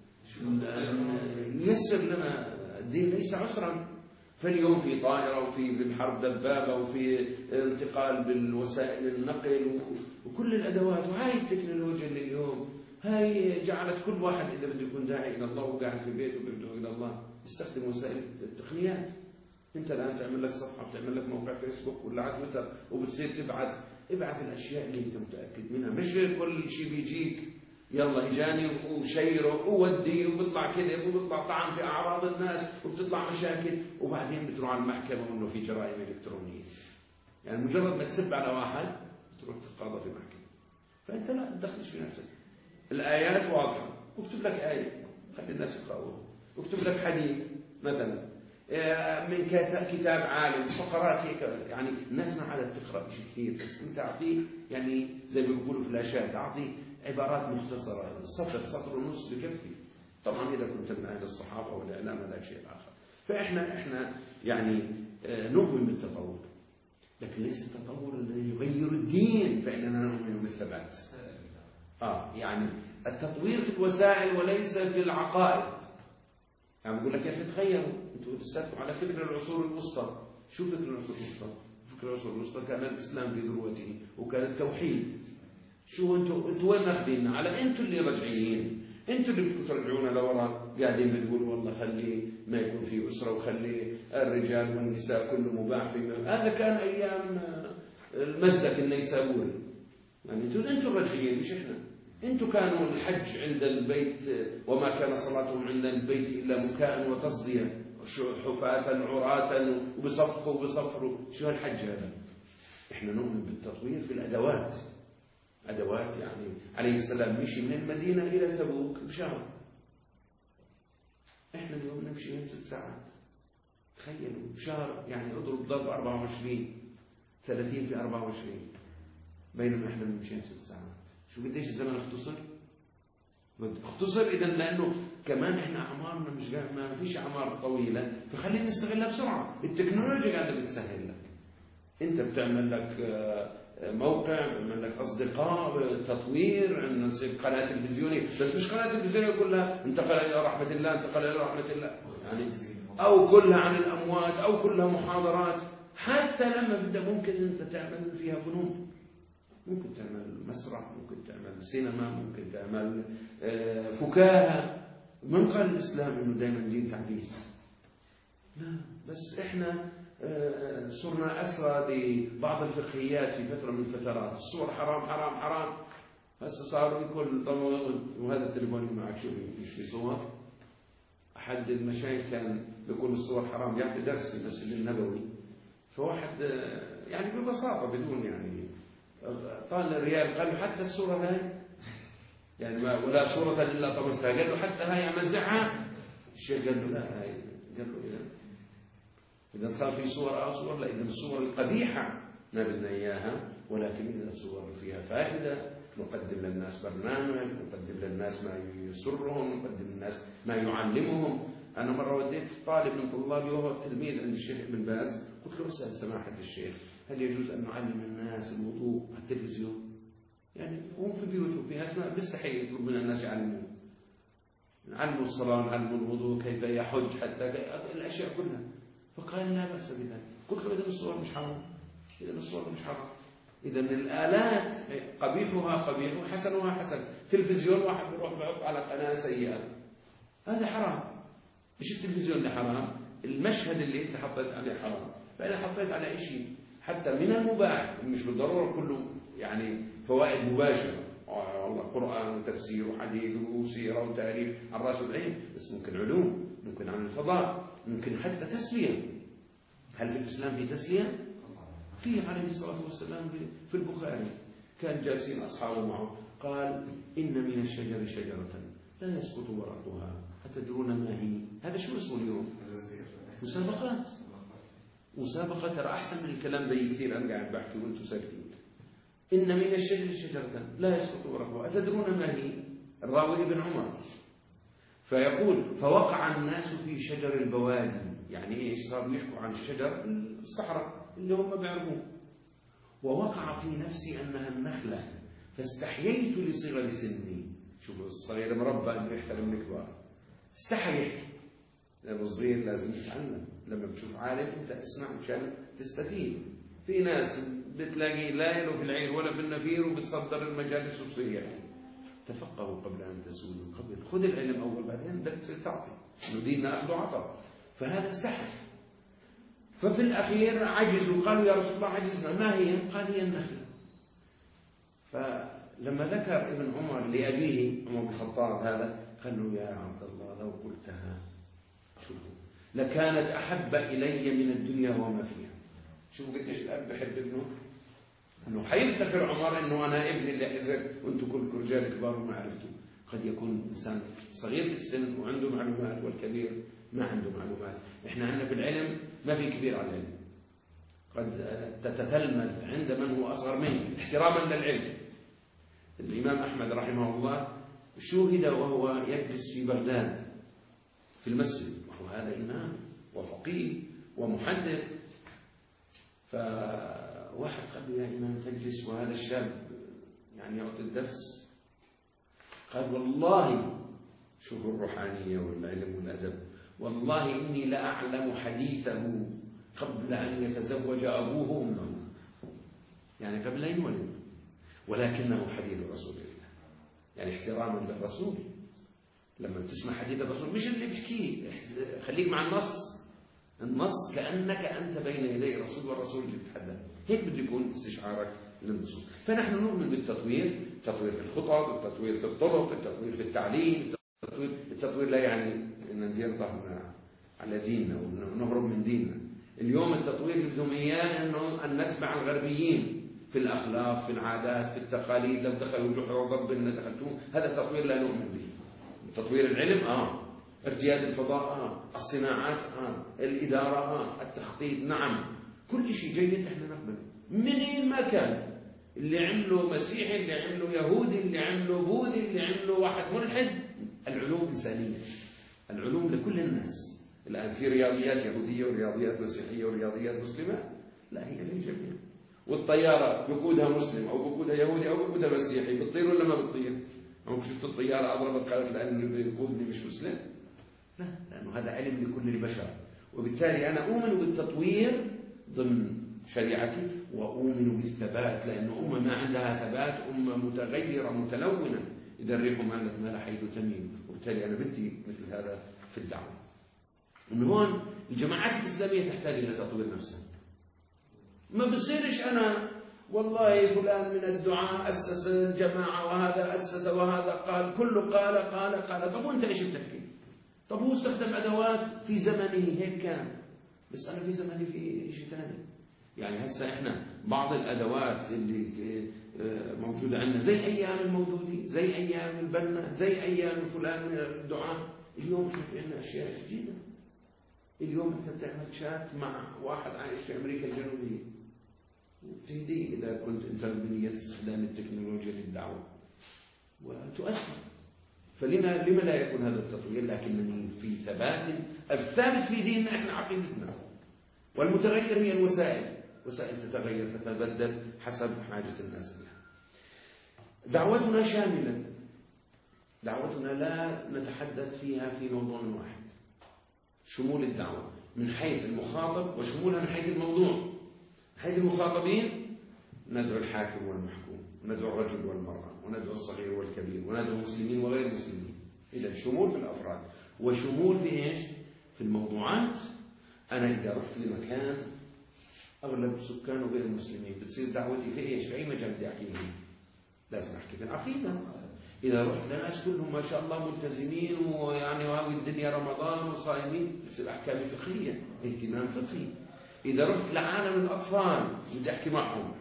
ييسر لنا الدين، ليس عسرا. فاليوم في طائرة وفي بالحرب دبابة وفي انتقال بالوسائل النقل وكل الأدوات. وهاي التكنولوجيا اللي اليوم هاي جعلت كل واحد إذا بده يكون داعي إلى الله وقاعد في بيته وبده إلى الله يستخدم وسائل التقنيات. أنت الآن تعمل لك صفحة، بتعمل لك موقع فيسبوك ولا على تويتر، وبتصير ابعث الأشياء اللي أنت متأكد منها. مش كل شيء بيجيك يلا إجاني وشيره وودي وبيطلع كذب وبيطلع طعن في أعراض الناس وبتطلع مشاكل، وبعدين بتروح على المحكمة وإنه في جرائم إلكترونية. يعني مجرد ما تسب على واحد تروح تتقاضى في محكمة. فأنت لا تدخلش في نفسك. الآيات واضحة، اكتب لك آية خلي الناس يقرأوها، اكتب لك حديث مثلا من كتاب عالم فقرات هيك. يعني الناس ما عادت تقرأ شيء كثير، بس انت تعطيه يعني زي ما بيقولوا فلاشات، تعطيه عبارات مختصرة، سطر ونص بكفي. طبعا إذا كنت من أهل الصحافة والإعلام هذا شيء آخر. فإحنا يعني نؤمن بالتطور، لكن ليس التطور الذي يغير الدين. فإننا نؤمن بالثبات. يعني التطوير في الوسائل وليس في العقائد. يعني بقول لك يا أخي تغيروا، أنتوا تستخدموا على فكرة العصور الوسطى. شو فكرة العصور الوسطى؟ فكرة العصور الوسطى كان الإسلام في ذروته وكان التوحيد. شو أنتوا وين ماخذيننا؟ على أنتوا اللي رجعيين، أنتوا اللي بدكم ترجعونا لورا. قاعدين بتقولوا والله خلي ما يكون في أسرة وخلي الرجال والنساء كله مباح. هذا كان أيام المزدك النيسابوري. يعني أنتوا الرجعيين مش إحنا. أنتوا كانوا الحج عند البيت وما كان صلاتهم عند البيت إلا مكاء وتصدية، حفاة عراة وبصفقوا وبصفروا. شو هالحج هذا؟ إحنا نؤمن بالتطوير في الأدوات. أدوات يعني عليه السلام مشي من المدينة إلى تبوك بشهر، إحنا اليوم نمشي من 6 ساعات. تخيلوا بشهر، يعني اضرب ضرب 24 30 في 24، بينما إحنا نمشي 6 ساعات. شو قديش الزمن اختصر إذا، لأنه كمان إحنا أعمارنا مش ما فيش أعمار طويلة، فخلينا نستغلها بسرعة. التكنولوجيا قاعدة بتسهل لك. أنت بتعمل لك موقع، بيعمل لك أصدقاء، تطوير، إنه تصير قناة تلفزيونية، بس مش قناة تلفزيونية كلها انتقل إلى رحمة الله انتقل إلى رحمة الله يعني، أو كلها عن الأموات أو كلها محاضرات. حتى لما بدأ ممكن أنت تعمل فيها فنون، ممكن تعمل مسرح، ممكن تعمل سينما، ممكن تعمل فكاهة. من قال الإسلام إنه دائما دين تعبيس؟ لا، بس إحنا صرنا أسرى لبعض الفقهيات في فترة من الفترات. الصور حرام حرام حرام، هسه صاروا كل وهذا التليفون اللي معك شو مش في صور. أحد المشايخ كان بيقول الصور حرام، يعطي درس في المسجد النبوي. فواحد يعني ببساطة بدون يعني طال الريال قال له حتى الصورة هاي يعني ما ولا صورة إلا طمستها، قال له حتى هاي أمزعها. الشيخ قال له لا هاي، قال له إذا صار في صور صور، لا، إذا الصور القبيحة ما بدنا إياها، ولكن إذا الصور فيها فائدة نقدم للناس برنامج، نقدم للناس ما يسرهم، نقدم للناس ما يعلمهم. أنا مرة وديت طالب من طلابي وهو تلميذ عند الشيخ ابن باز، قلت له اسأل سماحة الشيخ هل يجوز أن نعلم الناس الوضوء على التلفزيون؟ يعني هم في بيوتهم في ناس بيستحي يطلب من الناس يعلمون، نعلموا الصلاة، نعلموا الوضوء، كيف يحج، حتى الأشياء كلها. فقال لا بأس بذلك. قلت له إذا الصور مش حرام، إذا الصور مش حرام، إذا الآلات قبيحها قبيح وحسنها حسن. تلفزيون واحد بيروح بيحط على قناة سيئة، هذا حرام. مش التلفزيون اللي حرام، المشهد اللي أنت حطيت عليه حرام. فإذا حطيت على شيء حتى من المباح، مش بالضرورة كله يعني فوائد مباشرة، والله قرآن وتفسير وحديث وسيرة وتاريخ عن رأس العين، بس ممكن علوم، ممكن عن الفضاء، ممكن حتى تسلية. هل في الإسلام في تسلية؟ فيه عليه الصلاة والسلام في البخاري كان جالسين أصحابه معه قال إن من الشجر شجرة لا يسقط ورقها أتدرون ما هي؟ هذا شو اسمه اليوم؟ مسابقات. مسابقة ترى أحسن من الكلام زي كثير أنا قاعد بحكي وأنتم ساكتين. إن من الشجر شجرة لا يسقط ورقها أتدرون ما هي؟ الراوي ابن عمر. فيقول فوقع الناس في شجر البوادي، يعني إيش؟ صاروا يحكوا عن الشجر الصحراء اللي هم بيعرفوه. ووقع في نفسي أنها النخلة فاستحييت لصغر سني. شوفوا الصغير مربى أنه يحترم الكبار، استحي يحكي لأنه الصغير لازم يتعلم. لما بتشوف عالم أنت اسمع مشان تستفيد. في ناس بتلاقي لا له في العير ولا في النفير وبتصدر المجالس وبصير يحكي. تفقهوا قبل أن تسودوا القبر، خذ العلم أول بعدين بدك تصير تعطي، إنه ديننا أخذ وعطاء. فهذا استحي. ففي الأخير عجزوا، قالوا يا رسول الله عجزنا، ما هي؟ قال هي النخلة. فلما ذكر ابن عمر لأبيه عمر بن الخطاب هذا قال له يا عبد الله لو قلتها شوفوا لكانت أحب إلي من الدنيا وما فيها. شوفوا قديش الأب بحب ابنه، أنه حيفتخر عمر أنه أنا ابني اللي حزر وأنتم كلكم رجال كبار وما عرفتوا. قد يكون إنسان صغير في السن وعنده معلومات والكبير ما عنده معلومات. إحنا عندنا في العلم ما في كبير على العلم، قد تتتلمذ عند من هو أصغر منك احتراما للعلم. الإمام أحمد رحمه الله شوهد وهو يجلس في بغداد في المسجد، وهو هذا إمام وفقيه ومحدث. فواحد قال له يا إمام تجلس وهذا الشاب يعني يعطي الدرس؟ قال والله شوفوا الروحانية والعلم والأدب، والله إني لأعلم حديثه قبل أن يتزوج أبوه وأمه، يعني قبل أن يولد، ولكنه حديث رسول الله، يعني احتراما للرسول. لما تسمع حديث الرسول مش اللي بيحكيه، خليك مع النص كأنك أنت بين يدي الرسول والرسول اللي بيتحدث. هيك بده يكون استشعارك للنصوص. فنحن نؤمن بالتطوير، التطوير في الخطط، التطوير في الطرق، التطوير في التعليم. التطوير لا يعني أن ندير ظهرنا على ديننا ونهرب من ديننا. اليوم التطوير اللي بدهم إياه أنه أن نتبع الغربيين في الأخلاق، في العادات، في التقاليد. لو دخلوا جحر ضب إن دخلتوه، هذا تطوير لا نؤمن به. تطوير العلم ارتياد الفضاء الصناعات الإدارة التخطيط، نعم كل شيء جيد احنا نقبله منين ما كان. اللي عمله مسيحي، اللي عمله يهودي، اللي عمله بوذي، اللي عمله واحد ملحد، العلوم إنسانية، العلوم لكل الناس. الآن في رياضيات يهودية ورياضيات مسيحية ورياضيات مسلمة، لا هي للجميع. والطيارة يقودها مسلم أو يقودها يهودي أو يقودها مسيحي، بتطير ولا ما بتطير؟ عمرك شفت الطيارة أضربت قالت لأنه اللي يقودني مش مسلم؟ لا، لأنه هذا علم لكل البشر. وبالتالي أنا أؤمن بالتطوير ضمن شريعتي، وأؤمن بالثبات، لأنه أمة ما عندها ثبات أمة متغيرة متلونة، إذا الريح ما حيث تميل. وبالتالي أنا بدي مثل هذا في الدعوة. ومن هون الجماعات الإسلامية تحتاج إلى تطوير نفسها. ما بصيرش أنا والله فلان من الدعاء أسس الجماعة وهذا أسس وهذا قال، كله قال. طب وأنت إيش بتحكي؟ طب هو استخدم أدوات في زمنه هيك كان، بس أنا في زمني في شيء ثاني. يعني هسه إحنا بعض الأدوات اللي موجودة عندنا زي أيام المودودي، زي أيام البنا، زي أيام فلان من الدعاء. اليوم إحنا في عندنا أشياء جديدة. اليوم أنت بتعمل شات مع واحد عايش في أمريكا الجنوبية وبتهديه إذا كنت أنت بنية استخدام التكنولوجيا للدعوة وتؤثر. لما لا يكون هذا التطوير؟ لكنني في ثبات. الثابت في ديننا إحنا عقيدتنا، والمتغير هي الوسائل. وسائل تتغير تتبدل حسب حاجة الناس لها. دعوتنا شاملة، دعوتنا لا نتحدث فيها في موضوع واحد. شمول الدعوة من حيث المخاطب وشمولها من حيث الموضوع. من حيث المخاطبين ندعو الحاكم والمحكوم، وندعو الرجل والمرأة، وندعو الصغير والكبير، وندعو المسلمين وغير المسلمين. إذا شمول في الأفراد وشمول في إيش؟ في الموضوعات. أنا إذا رحت لمكان أغلب سكانه غير المسلمين، بتصير دعوتي في إيش؟ في أي مجال بدي أحكي فيه؟ لازم أحكي في العقيدة. إذا رحت لناس كلهم ما شاء الله ملتزمين ويعني وهاوي الدنيا رمضان وصايمين، بصير أحكام فقهية، اهتمام فقهي. إذا رحت لعالم الأطفال بدي أحكي معهم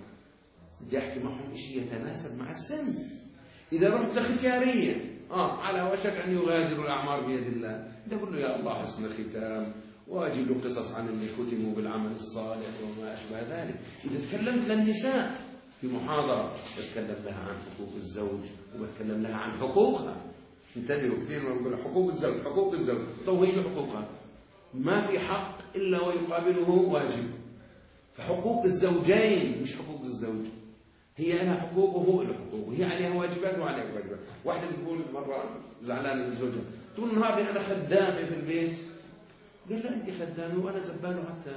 شيء يتناسب مع السن. إذا رحت لختيارية على وشك أن يغادروا الأعمار بيد الله، بدي أقول له يا الله حسن الختام، وأجيب له قصص عن اللي ختموا بالعمل الصالح وما أشبه ذلك. إذا تكلمت للنساء في محاضرة بتكلم لها عن حقوق الزوج وبتكلم لها عن حقوقها. انتبهوا كثير ما بقول حقوق الزوج. طيب ايش حقوقها؟ ما في حق إلا ويقابله واجب. فحقوق الزوجين مش حقوق الزوج، هي لها حقوق وهو له حقوق، وهي عليها واجبات وعليها واجبات. واحدة بتقول مرة زعلانة من زوجها، طول النهار أنا خدامة في البيت. قال لا أنت خدامة وأنا زبالة حتى،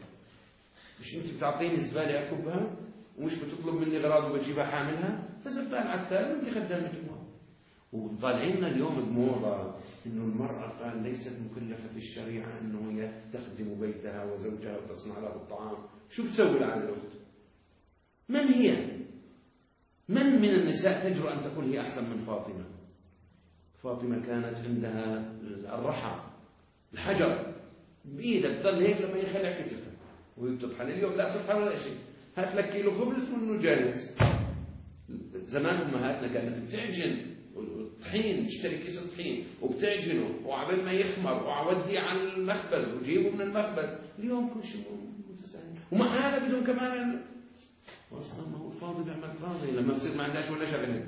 مش أنت بتعطيني زبالة أكبها ومش بتطلب مني غراض وبجيبها حاملها، فزبال حتى وأنت خدامة جوا. وطالعين اليوم بموضة إنه المرأة قال ليست مكلفة في الشريعة إنه هي تخدم بيتها وزوجها وتصنع له الطعام. شو بتسوي الآن الأخت؟ من هي؟ من النساء تجرؤ أن تقول هي أحسن من فاطمة؟ فاطمة كانت عندها الرحى، الحجر بإيدها بتضل هيك لما يخلع كتفها وهي بتطحن. اليوم لا بتطحن ولا شيء، هات لك كيلو خبز منه جاهز. زمان أمهاتنا كانت بتعجن الطحين، تشتري كيس طحين وبتعجنه وعبال ما يخمر وعودي على المخبز وجيبه من المخبز. اليوم كل شيء متساهل، ومع هذا بدهم كمان واصلا ما هو الفاضي بيعمل فاضي. لما بصير ما عندهاش ولا شغله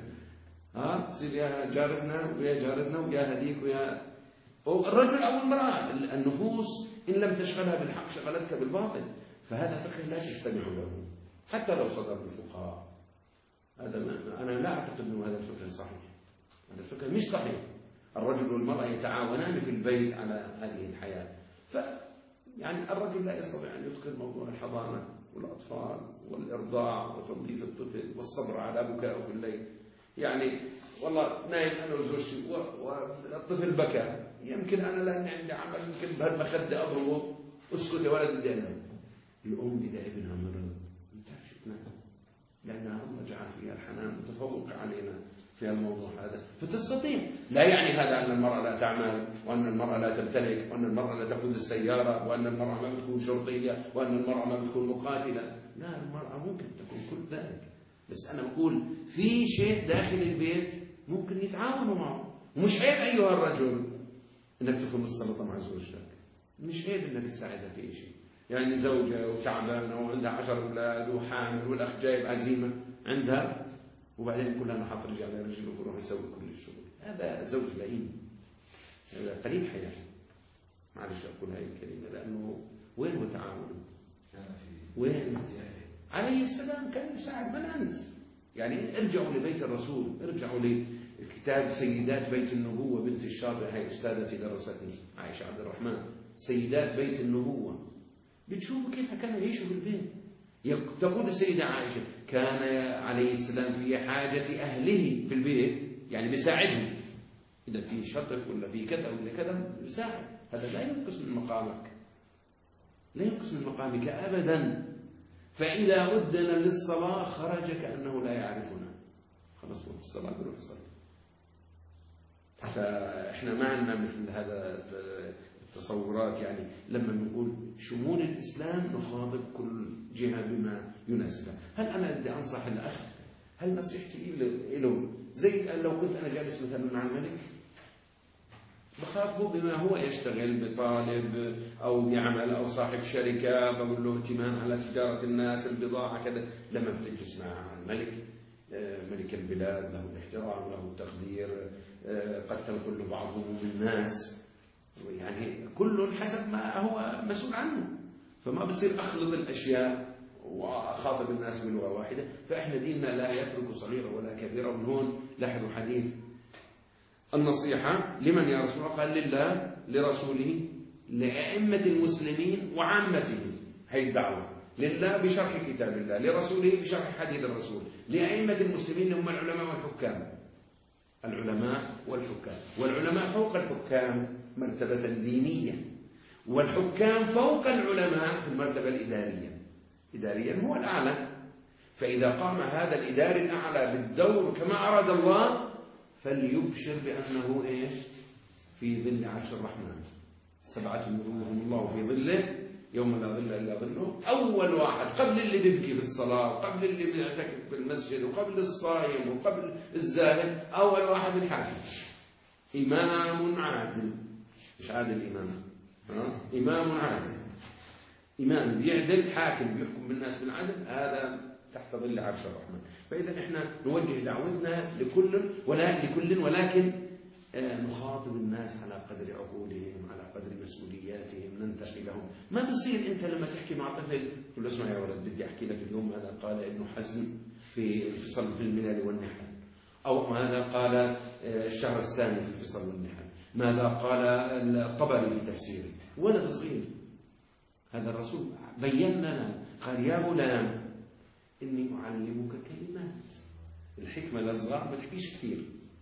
تصير يا جارتنا ويا جارتنا ويا هديك ويا الرجل او المراه. النفوس ان لم تشغلها بالحق شغلتك بالباطل. فهذا فقه لا تستمع له حتى لو صدر الفقهاء. هذا انا لا اعتقد انه هذا الفقه صحيح. هذا الفقه مش صحيح. الرجل والمراه يتعاونان في البيت على هذه الحياه. يعني الرجل لا يستطيع ان يتقن موضوع الحضانه والأطفال والإرضاع وتنظيف الطفل والصبر على بكائه في الليل. يعني والله نايم أنا وزوجتي والطفل بكى، يمكن أنا لأني عندي عمل يمكن بهالمخدة أضربه، اسكت يا ولد بدي أنام. الأم إذا ابنها مرض متعرف تنام، لأنها الله جعل فيها الحنان متفوق علينا في الموضوع هذا. فتستطيع. لا يعني هذا أن المرأة لا تعمل، وأن المرأة لا تمتلك، وأن المرأة لا تقود السيارة، وأن المرأة ما بتكون شرطية، وأن المرأة ما بتكون مقاتلة. لا، المرأة ممكن تكون كل ذلك، بس أنا بقول في شيء داخل البيت ممكن يتعاونوا معه. ومش عيب أيها الرجل أنك تكون السلطة مع زوجتك، مش عيب أنك تساعدها في شيء. يعني زوجة وتعبانة وعندها 10 أولاد وحامل والأخ جايب عزيمة عندها، وبعدين يقول أنا حاط رجل على رجل ويروح يسوي كل الشغل. هذا زوج لئيم، هذا قليل حياة. معلش أقول هاي الكلمة لأنه وين هو تعاون؟ وين عليه السلام كان يساعد. من أنت؟ يعني ارجعوا لبيت الرسول، ارجعوا لكتاب سيدات بيت النبوة. بنت الشاطئ هاي أستاذتي درستني عائشة عبد الرحمن، سيدات بيت النبوة. بتشوفوا كيف كانوا يعيشوا في البيت. تقول السيدة عائشة كان عليه السلام في حاجة أهله في البيت، يعني بيساعدهم إذا في شطف ولا في كذا ولا كذا بيساعد. هذا لا ينقص من مقامك، لا ينقص من مقامك أبدا. فإذا أذن للصلاة خرج كأنه لا يعرفنا، خلص وقت الصلاة بروح يصلي. فإحنا ما عندنا مثل هذا التصورات. يعني لما نقول شمول الإسلام نخاطب كل جهة بما يناسبها. هل أنا بدي أنصح الأخ؟ هل نصيحتي له زي لو كنت أنا جالس مثلا مع الملك بخاطبه بما هو يشتغل، بطالب أو بعمل أو صاحب شركة، بقول له اهتمام على تجارة الناس، البضاعة كذا. لما بتجلس مع الملك، ملك البلاد، له الاحترام له التقدير، قد تنقل بعضهم الناس، يعني كل حسب ما هو مسؤول عنه. فما بصير أخلط الأشياء وأخاطب الناس بلغة واحدة. فإحنا ديننا لا يترك صغيرة ولا كبيرة. ومن هون لاحظوا حديث النصيحة لمن يا رسول الله؟ قال لله، لرسوله، لأئمة المسلمين وعامتهم. هي الدعوة لله بشرح كتاب الله، لرسوله بشرح حديث الرسول، لأئمة المسلمين هم العلماء والحكام. العلماء والحكام، والعلماء فوق الحكام مرتبة دينية، والحكام فوق العلماء في المرتبة الإدارية. إداريا هو الأعلى. فإذا قام هذا الإداري الأعلى بالدور كما أراد الله فليبشر بأنه إيش؟ في ظل عرش الرحمن 7 يظلهم الله في ظله يوم لا ظل إلا ظله. أول واحد قبل اللي بيبكي في الصلاة وقبل اللي بيعتكف في المسجد وقبل الصائم وقبل الزاهد، أول واحد الحاكم، إمام عادل. مش عادل إمام، إمام عادل، إمام بيعدل، حاكم بيحكم بالناس بالعدل، هذا تحت ظل عرش الرحمن. فإذا إحنا نوجه دعوتنا لكل ولكن نخاطب الناس على قدر عقولهم، على قدر مسؤولياتهم، ننتقي لهم. ما بصير أنت لما تحكي مع طفل تقول له اسمع يا ولد بدي أحكي لك اليوم ماذا قال ابن حزم في الفصل في الملل والنحل، أو ماذا قال الشهرستاني في الفصل والنحل، ماذا قال الطبري في تفسيره. ولد صغير، هذا الرسول بين لنا قال يا غلام إني أعلمك كلمات. الحكمة للصغار ما تحكيش كثير.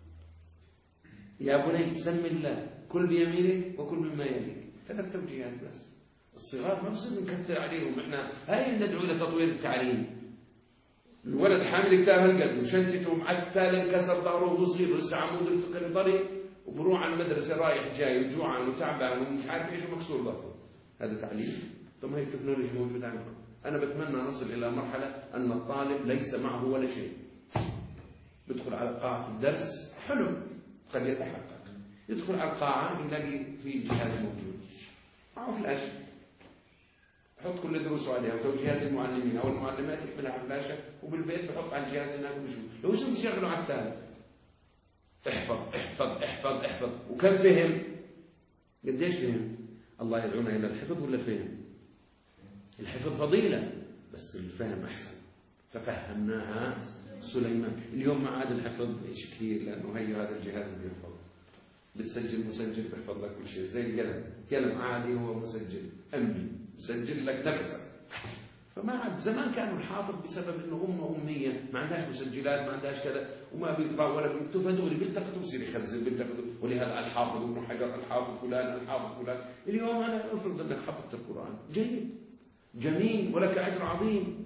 يا بني سم الله، كل بيمينك وكل مما يليك. 3 توجيهات بس. الصغار ما بصير نكتر عليهم. احنا هاي ندعو لتطوير التعليم. الولد حامل كتاب هالقد وشنتته معتل انكسر ظهره وهو صغير ولسه عمود الفكري طري وبروح على المدرسه رايح جاي وجوعان وتعبان ومش عارف ايش ومكسور ظهره. هذا تعليم؟ طب هي التكنولوجيا موجوده عندكم. انا بتمنى نصل الى مرحله ان الطالب ليس معه ولا شيء. يدخل على قاعه الدرس حلم قد يتحقق. يدخل على القاعه يلاقي في جهاز موجود معه فلاش، يحط كل دروسه عليها وتوجيهات المعلمين او المعلمات يحملها على فلاشه، وبالبيت بحط على الجهاز هناك وبشوف. لو شو بيشغلوا على الثالث احفظ احفظ احفظ احفظ. وكم فهم؟ قديش فهم؟ الله يدعونا الى الحفظ ولا فهم؟ الحفظ فضيله بس الفهم احسن. ففهمناها سليمان. اليوم ما عاد الحفظ شيء كثير لانه هي هذا الجهاز بيحفظ، بتسجل مسجل بيحفظ لك كل شيء زي القلم. قلم عادي هو مسجل امي مسجل لك نفسك. فما عاد زمان كانوا الحافظ بسبب انه اميه ما عندهاش مسجلات ما عندهاش كذا وما بيقرا ولا بيكتب، فدوري بيلتقطوا بيصير يخزن بيلتقطوا. ولهذا الحافظ ابن حجر الحافظ فلان الحافظ فلان. اليوم انا افرض انك حفظت القران جيد جميل ولك اجر عظيم،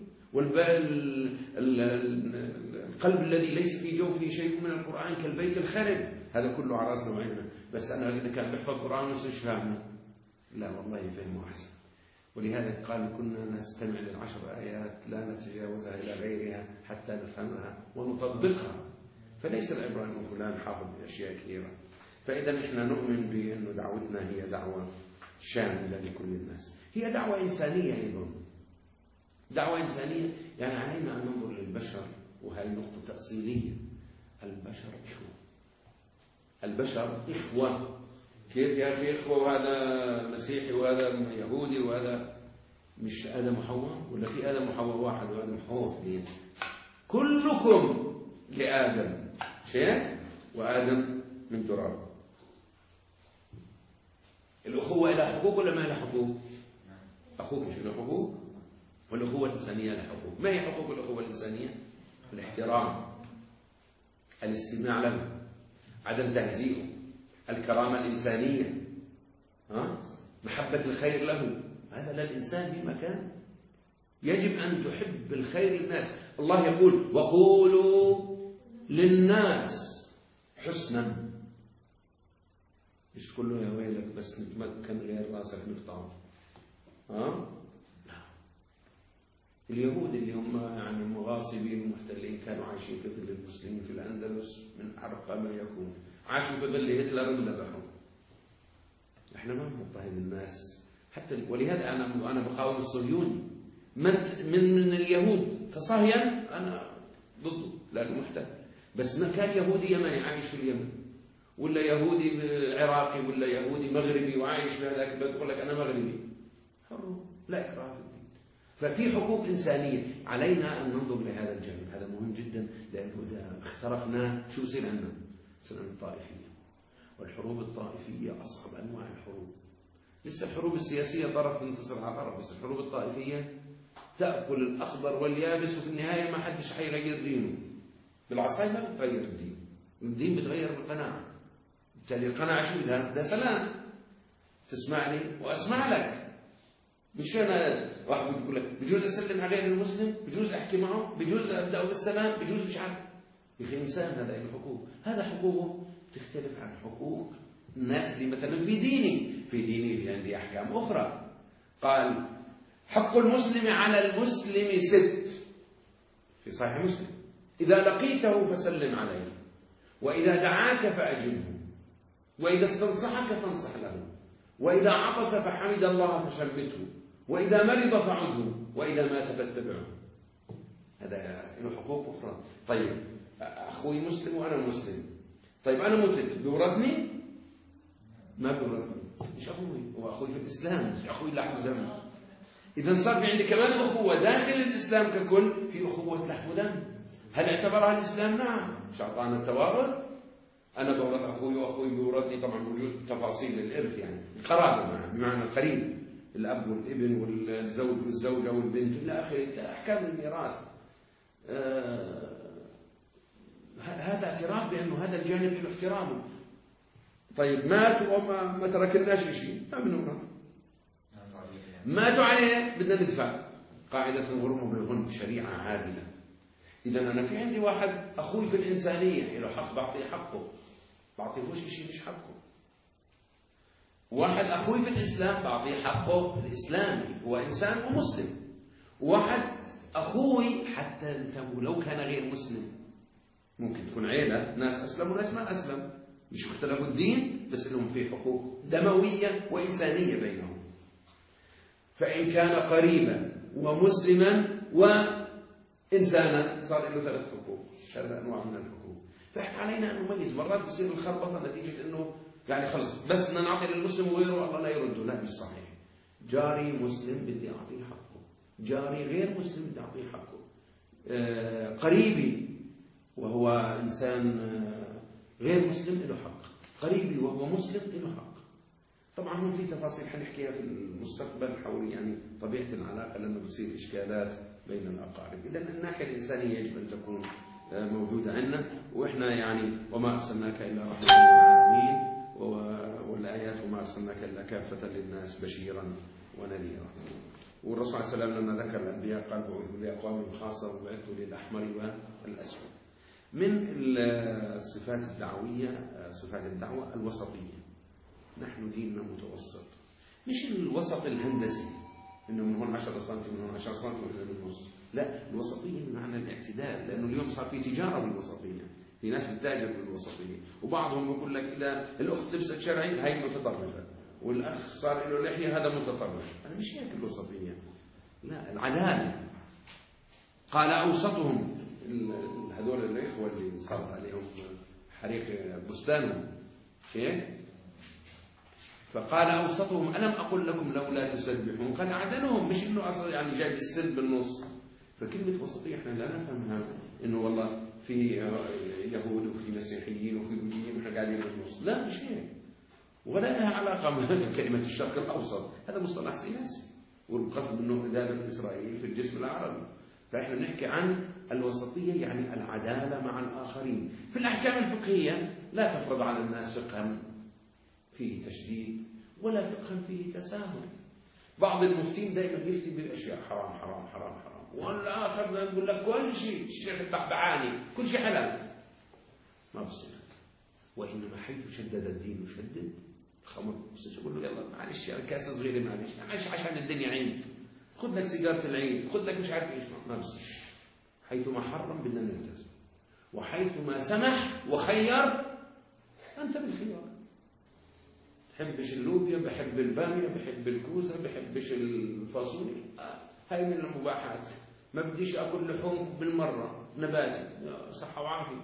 القلب الذي ليس في جوفه شيء من القران كالبيت الخرب. هذا كله على راسنا وعيننا. بس انا اذا كان بيحفظ القران مش فاهمه، لا والله فهمه احسن. ولهذا قال كنا نستمع ل10 آيات لا نتجاوزها إلى غيرها حتى نفهمها ونطبقها. فليس العبرة أنه فلان حافظ بأشياء كثيرة. فإذا نحن نؤمن بأن دعوتنا هي دعوة شاملة لكل الناس. هي دعوة إنسانية أيضا، دعوة إنسانية. يعني علينا أن ننظر للبشر، وهي نقطة تأصيلية. البشر إخوة، البشر إخوة. كيف يا أخي إخوة وهذا مسيحي وهذا يهودي وهذا مش آدم وحواء؟ ولا في آدم وحواء واحد وآدم وحواء اثنين؟ كلكم لآدم شيء وآدم من تراب. الأخوة لها حقوق ولا ما لها حقوق؟ أخوك مش له حقوق؟ والأخوة الإنسانية لها حقوق. ما هي حقوق الأخوة الإنسانية؟ الاحترام، الاستماع له، عدم تهزيئه، الكرامة الإنسانية، محبة الخير له. هذا للإنسان في مكان. يجب أن تحب الخير للناس. الله يقول وقولوا للناس حسنا. مش تقول له يا ويلك بس نتمكن غير راسك نقطعه. اليهود اللي هم يعني مغاصبين ومحتلين كانوا عايشين في ظل المسلمين في الأندلس من أرقى ما يكون. عاشوا في ظل هتلر وذبحوا. احنا ما نضطهد الناس حتى. ولهذا انا بقاوم الصهيوني من اليهود كصهيون انا ضده لانه محتل. بس ما كان يهودي يمني عايش في اليمن ولا يهودي عراقي ولا يهودي مغربي وعايش في هذاك بقول لك انا مغربي حر، لا اكراه في الدين. ففي حقوق انسانيه. علينا ان ننظر لهذا الجانب. هذا مهم جدا لانه اذا اخترقنا شو بصير عندنا؟ بصير عندنا الطائفيه. والحروب الطائفية أصعب أنواع الحروب. لسه الحروب السياسية طرف ينتصر على طرف، بس الحروب الطائفية تأكل الأخضر واليابس وفي النهاية ما حدش حيغير دينه. بالعصاية ما بتغير الدين، الدين بتغير بالقناعة. بالتالي القناعة شو ده سلام، تسمعني وأسمع لك. مش أنا واحد بيقول لك بجوز أسلم على غير المسلم، بجوز أحكي معه، بجوز أبدأ بالسلام، بجوز مش عارف. يا أخي إنسان هذا له حقوق، هذا حقوقه تختلف عن حقوق الناس اللي مثلا في ديني في عندي أحكام أخرى. قال حق المسلم على المسلم 6 في صحيح مسلم: إذا لقيته فسلم عليه، وإذا دعاك فأجبه، وإذا استنصحك فانصح له، وإذا عطس فحمد الله فشمته، وإذا مرض فعده، وإذا مات فاتبعه. هذا له حقوق أخرى. طيب أخوي مسلم وأنا مسلم، طيب أنا متت بورثني؟ ما بورثني، مش أخوي، هو أخوي في الإسلام، مش أخوي لحم ودم. إذا صار في عندي كمان أخوة داخل الإسلام ككل، في أخوة لحم ودم. هل اعتبرها الإسلام؟ نعم. مش أعطانا التوارث؟ أنا بورث أخوي وأخوي بورثني، طبعا موجود تفاصيل الإرث يعني القرابة معه بمعنى القريب، الأب والابن والزوج والزوجة والبنت إلى آخره أحكام الميراث. هذا اعتراف بأنه هذا الجانب له احترامه. طيب ماتوا وما تركناش شيء، ما بنورث. ماتوا عليه بدنا ندفع. قاعدة الغرم بالغنم شريعة عادلة. إذا أنا في عندي واحد أخوي في الإنسانية له حق، بعطيه حقه، بعطيهوش شيء مش حقه. واحد أخوي في الإسلام بعطيه حقه الإسلامي، هو إنسان ومسلم. واحد أخوي حتى أنت ولو كان غير مسلم، ممكن تكون عيلة ناس أسلم وناس ما أسلم، مش اختلفوا الدين بس لهم في حقوق دموية وإنسانية بينهم. فإن كان قريبا ومسلما وإنسانا صار له 3 حقوق، 3 أنواع من الحقوق. فعلينا أن نميز. مرات بصير الخربطة نتيجة أنه يعني خلص بس بدنا نعطي للمسلم وغيره الله لا يرده. لا، مش صحيح. جاري مسلم بدي أعطيه حقه، جاري غير مسلم بدي أعطيه حقه، قريبي وهو إنسان غير مسلم له حق، قريبي وهو مسلم له حق. طبعا هون في تفاصيل حنحكيها في المستقبل حول يعني طبيعة العلاقة لما بتصير إشكالات بين الأقارب. إذا الناحية الإنسانية يجب أن تكون موجودة عندنا، وإحنا يعني وما أرسلناك إلا رحمة للعالمين، والآيات وما أرسلناك إلا كافة للناس بشيرا ونذيرا. والرسول عليه السلام لما ذكر الأنبياء قال بعثوا لأقوام خاصة وبعثوا للأحمر والأسود. من الصفات الدعوية، صفات الدعوة الوسطية. نحن ديننا متوسط، مش الوسط الهندسي إنه من هون 10 سم من هون 10 سم من النص، لا، الوسطية بمعنى الاعتدال، لأنه اليوم صار في تجارة بالوسطية، في ناس بتتاجر بالوسطية، وبعضهم يقول لك إذا الأخت لبست شرعي هي متطرفة، والأخ صار له لحية هذا متطرف. هذا مش هيك الوسطية، لا، العدالة. قال أوسطهم، هذول الإخوة اللي صارت عليهم حريق بستانهم هيك، فقال أوسطهم ألم أقل لكم لولا تسبحون. قال أعدلهم، مش إنه أصلا يعني جايب السد بالنص. فكلمة وسطية إحنا لا نفهمها إنه والله في يهود وفي مسيحيين وفي يهوديين وإحنا قاعدين بالنص، لا، مش هيك، ولا لها علاقة بكلمة الشرق الأوسط. هذا مصطلح سياسي، والقصد منه إدانة إسرائيل في الجسم العربي. فإحنا نحكي عن الوسطية يعني العدالة مع الآخرين. في الأحكام الفقهية لا تفرض على الناس فقها فيه تشديد ولا فقها فيه تساهل. بعض المفتين دائما يفتي بالأشياء حرام حرام حرام حرام، والآخر نقول لك كل شيء، الشيخ البحبعاني كل شيء حلال. ما بصير. وإنما حيث شدد الدين يشدد. الخمر بس يقول له يلا معلش يا كاسة صغيرة، معلش عشان الدنيا عيد، خذ لك سيجارة العيد، خذ لك مش عارف ايش. ما بصير. حيثما حرم بدنا نلتزم، وحيثما سمح وخير أنت بالخيار. بحبش اللوبيا، بحب البامية، بحب الكوسة، بحبش الفاصوليا، هاي من المباحات. ما بديش أكل لحوم بالمرة نباتي، صحة وعافية،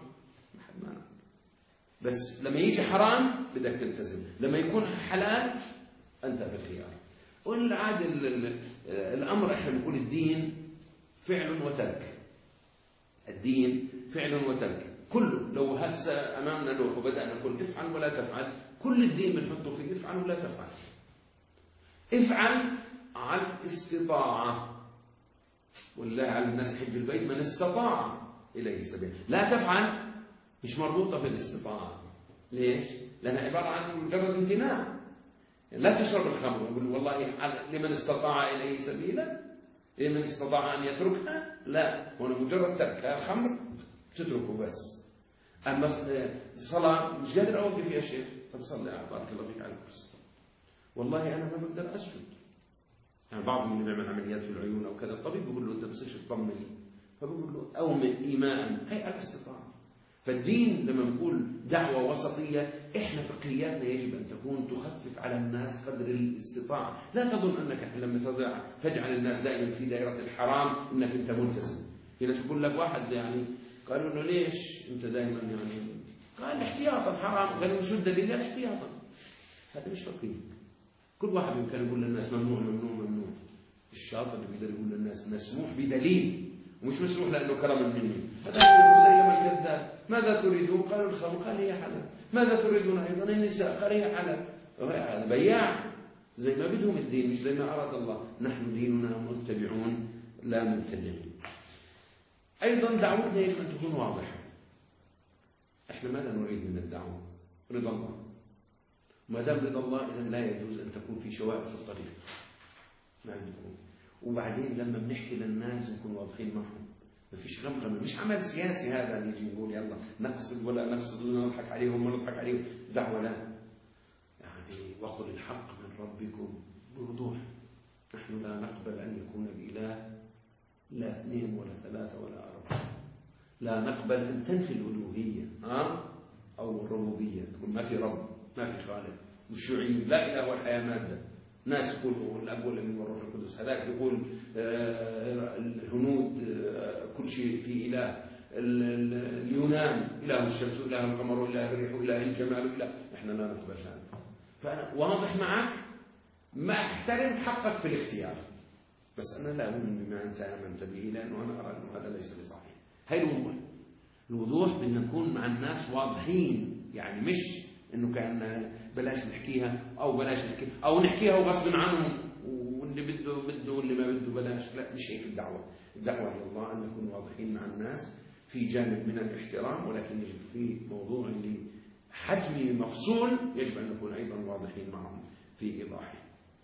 بس لما يجي حرام بدك تلتزم، لما يكون حلال أنت بالخيار. والعادة الأمر إحنا بنقول الدين فعل وترك. الدين فعل وترك كله. لو هسه أمامنا لوح وبدأنا نقول افعل ولا تفعل، كل الدين بنحطه فيه افعل ولا تفعل. افعل على الاستطاعة، والله على الناس حج البيت من استطاع إليه سبيل. لا تفعل مش مربوطة في الاستطاعة. ليش؟ لأنها عبارة عن مجرد امتناع. لا تشرب الخمر، يقول والله لمن استطاع إليه سبيلا، لمن استطاع أن يتركها، لا، هنا مجرد تركها الخمر تتركه بس. أما الصلاة مش قادر أوقف يا شيخ، طب صلي بارك الله فيك على الكرسي. والله أنا ما بقدر أسجد. يعني بعض اللي بيعمل عمليات في العيون أو كذا، الطبيب بيقول له أنت بتصيرش تطمن، فبقول له أومئ إيماء، هي الاستطاعة. فالدين لما نقول دعوة وسطية، إحنا فقهياتنا يجب أن تكون تخفف على الناس قدر الاستطاعة. لا تظن أنك لما تجعل الناس دائما في دائرة الحرام أنك أنت ملتزم. في ناس يقول لك واحد يعني قالوا له ليش أنت دائما يعني، قال احتياطا حرام، قالوا شو الدليل؟ احتياطا. هذا مش فقهي. كل واحد يمكن يقول للناس ممنوع ممنوع ممنوع. الشاطر اللي بيقدر يقول للناس مسموح بدليل، ومش مسموح لأنه كرما مني. هذا مسيلم الكذاب. ماذا تريدون؟ قالوا الخمر، قال هي حلال. ماذا تريدون أيضا؟ النساء، قال هي حلال. هذا بياع زي ما بدهم الدين، مش زي ما أراد الله. نحن ديننا متبعون لا مبتدعين. أيضا دعوتنا يجب أن تكون واضحة. إحنا ماذا نريد من الدعوة؟ رضا الله. ما دام رضا الله إذن لا يجوز أن تكون في شوائب في الطريق. ما عندكم. وبعدين لما بنحكي للناس نكون واضحين معهم، ما فيش غمغمة، مش عمل سياسي هذا اللي يجي نقول يلا نقصد ولا نقصد ولا نضحك عليهم ولا نضحك عليهم. دعوة لا، يعني وقل الحق من ربكم بوضوح. نحن لا نقبل أن يكون الإله لا 2 ولا 3 ولا 4. لا نقبل أن تنفي الألوهية أو الربوبية، تقول ما في رب ما في خالق. والشيوعيين لا إله والحياة مادة. ناس يقولوا الأب والابن والروح القدس، هذاك يقول الهنود كل شيء في إله، اليونان إله الشمس وإله القمر وإله الريح وإله الجمال وإله. إحنا لا نقبل هذا. فأنا واضح معك، ما أحترم حقك في الاختيار، بس أنا لا أؤمن بما أنت آمنت به، لأنه أنا أرى أنه هذا ليس بصحيح. هاي الوضوح. الوضوح بدنا نكون مع الناس واضحين، يعني مش إنه كأن بلاش نحكيها أو بلاش نحكيها أو نحكيها وغصب عنهم، واللي بده واللي ما بده بلاش. لا، مش هيك الدعوة. الدعوة إلى الله أن نكون واضحين مع الناس في جانب من الاحترام، ولكن يجب في موضوع اللي حجمي مفصول يجب أن نكون أيضا واضحين معهم في إيضاحه.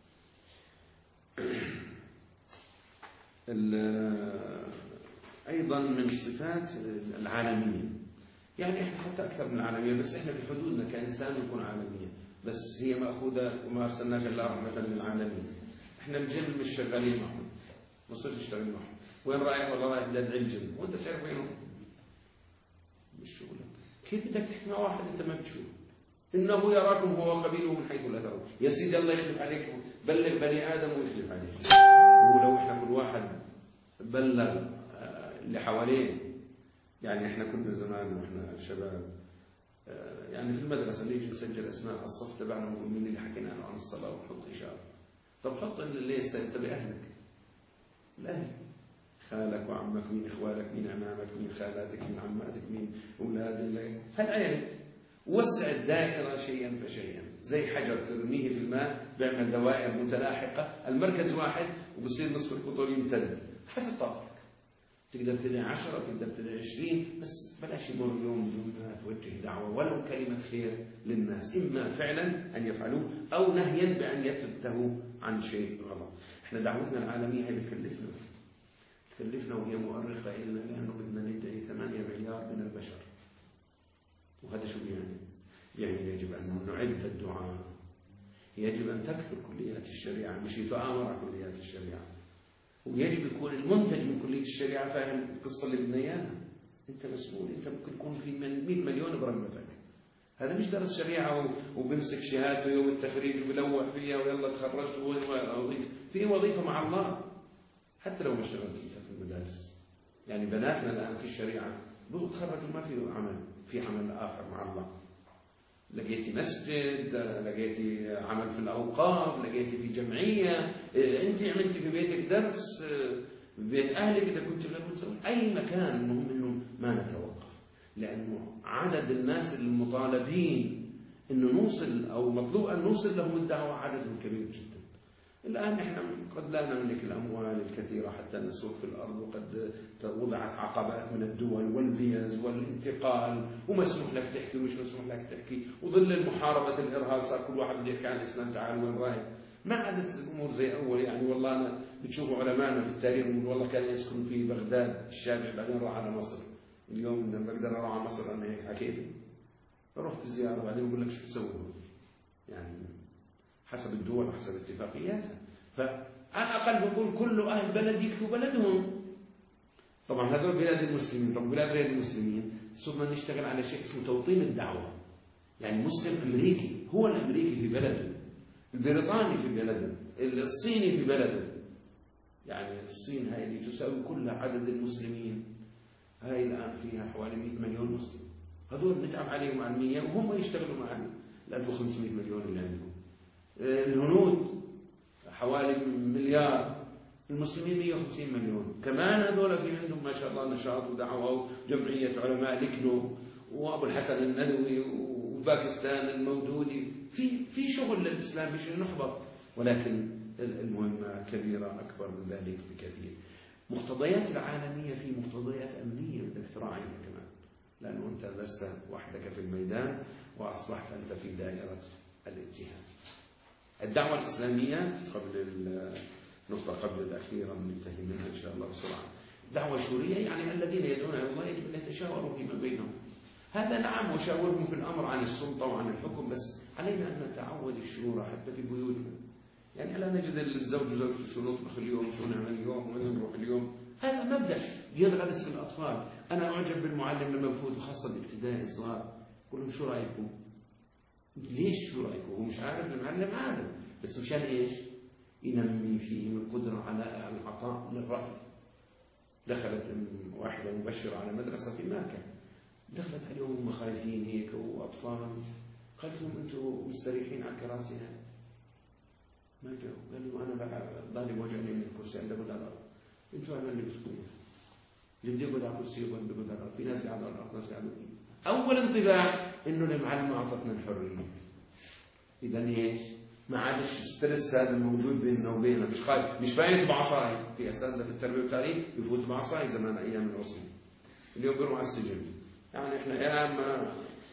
أيضا من الصفات العالمية، يعني إحنا حتى أكثر من العالمية، بس إحنا في حدودنا كإنسان نكون عالمية، بس هي مأخوذة وما أرسلناك إلا رحمة للعالمين. إحنا الجن مش شغالين معهم، ما صرت نشتغل معهم. وين رايح؟ والله رايح لدعي الجن، وأنت تعرف وينهم؟ مش شغلك. كيف بدك تحكي مع واحد أنت ما بتشوف؟ إنه يراكم هو وقبيله من حيث لا ترون. يا سيدي الله يخلف عليك، بلغ بني آدم ويخلف عليك. ولو إحنا كل واحد بلغ اللي حواليه، يعني إحنا كنا زمان وإحنا شباب، يعني في المدرسة نيجي نسجل أسماء الصف تبعنا ونقول مين اللي حكينا عن الصلاة ونحط إشارة. طب حط اللي أنت بأهلك، الأهل، خالك وعمك، مين إخوالك، مين عمامك، مين خالاتك، مين عماتك، مين أولاد فالعيلة. وسع الدائرة شيئا فشيئا، زي حجر ترميه في الماء بيعمل دوائر متلاحقة، المركز واحد وبصير نصف القطر يمتد حسب طاقتك. تقدر تدعي 10، تقدر تدعي 20، بس بلاش يمر يوم بدون ما توجه دعوة ولو كلمة خير للناس، إما فعلا أن يفعلوه أو نهيا بأن يتنتهوا عن شيء غلط. إحنا دعوتنا العالمية هي تكلفنا وهي مؤرخة إلنا، لأنه بدنا ندعي 8 مليار من البشر. وهذا شو يعني يجب أن نعد الدعاء، يجب أن تكثر كليات الشريعة، مش تؤامر كليات الشريعة. ويجب يكون المنتج من كلية الشريعة فاهم القصة اللي بدنا إياها. أنت مسؤول، أنت ممكن تكون في 100 مليون برمتك. هذا مش درس شريعة وبمسك شهادته يوم التخريج وبلوح فيها ويلا تخرجت وظيفة. في وظيفة مع الله حتى لو ما اشتغلت أنت في المدارس. يعني بناتنا الآن في الشريعة بتخرجوا ما في عمل، في عمل آخر مع الله. لقيتي مسجد، لقيتي عمل في الأوقاف، لقيتي في جمعية، أنت عملتي في بيتك درس، بيت أهلك إذا كنت تسوي أي مكان. المهم إنه ما نتوقف، لأنه عدد الناس المطالبين إنه نوصل أو مطلوب أن نوصل لهم الدعوة عددهم كبير جدا. الآن إحنا قد لا نملك الأموال الكثيرة حتى نسوق في الأرض، وقد وضعت عقبات من الدول والفيز والانتقال، ومسموح لك تحكي ومش مسموح لك تحكي، وظل محاربة الإرهاب صار كل واحد بده يحكي عن الإسلام، تعال وين رايح. ما عادت الأمور زي أول يعني. والله أنا بتشوفوا علماءنا في التاريخ بيقول والله كان يسكن في بغداد الشافعي بعدين راح على مصر. اليوم لما بقدر أروح على مصر أنا هيك حكيت رحت زيارة بعدين بقول لك شو بتسوي يعني حسب الدول وحسب اتفاقياتها. فأنا أقل بقول كل أهل بلد يكفوا بلدهم. طبعا هذول بلاد المسلمين. طبعا بلاد غير المسلمين صرنا نشتغل على شيء اسمه توطين الدعوة. يعني مسلم أمريكي هو الأمريكي في بلده، البريطاني في بلده، الصيني في بلده. يعني الصين هاي اللي تساوي كل عدد المسلمين، هاي الآن فيها حوالي 100 مليون مسلم. هذول نتعب عليهم عن 100 وهم يشتغلوا مع 1500 مليون اللي عندهم. الهنود حوالي مليار، المسلمين 150 مليون. كمان هذول في عندهم ما شاء الله نشاط ودعوة وجمعية علماء لكنو وأبو الحسن الندوي وباكستان المودودي. في شغل للإسلام مش نحبط، ولكن المهمة كبيرة أكبر من ذلك بكثير. مقتضيات العالمية في مقتضيات أمنية بدك تراعيها كمان، لأنه أنت لست وحدك في الميدان وأصبحت أنت في دائرة الاتهام. الدعوة الإسلامية قبل النقطة قبل الأخيرة ننتهي منها إن شاء الله بسرعة. دعوة الشورية يعني الذين يدعون إلى الله يجب أن يتشاوروا فيما بينهم. هذا نعم، وشاورهم في الأمر عن السلطة وعن الحكم، بس علينا أن نتعود الشورى حتى في بيوتنا. يعني لا نجد الزوج وزوجته شو نطبخ اليوم، شو نعمل اليوم، وين نروح اليوم. هذا مبدأ ينغرس في الأطفال. أنا أعجب بالمعلم لما بفوت، وخاصة الابتدائي الصغار، أقول لهم شو رأيكم؟ ليش شو رأيكم؟ هو مش عارف، المعلم عارف، بس مشان إيش؟ ينمي فيهم القدرة على العطاء للرأي. دخلت واحدة مبشرة على مدرسة في مكة، دخلت عليهم هم خايفين هيك وأطفال، قالت لهم أنتم مستريحين على الكراسي هاي؟ ما جاوا. قالوا أنا ظالم وجعني من الكرسي عند أقعد على الأرض. أنتم أنا اللي بتقولوا اللي بدي أقعد على الكرسي وبدي أقعد على الأرض. في ناس قاعدة على الأرض، ناس قاعدة. أول انطباع إنه المعلم أعطتنا الحرية. إذا إيش؟ ما عادش ستريس هذا الموجود بيننا وبيننا. مش خايف، مش فايت بعصاي. في أساتذة في التربية والتعليم يفوت بعصاي زمان أيام العصر، اليوم بيروح على السجن. يعني إحنا يا أما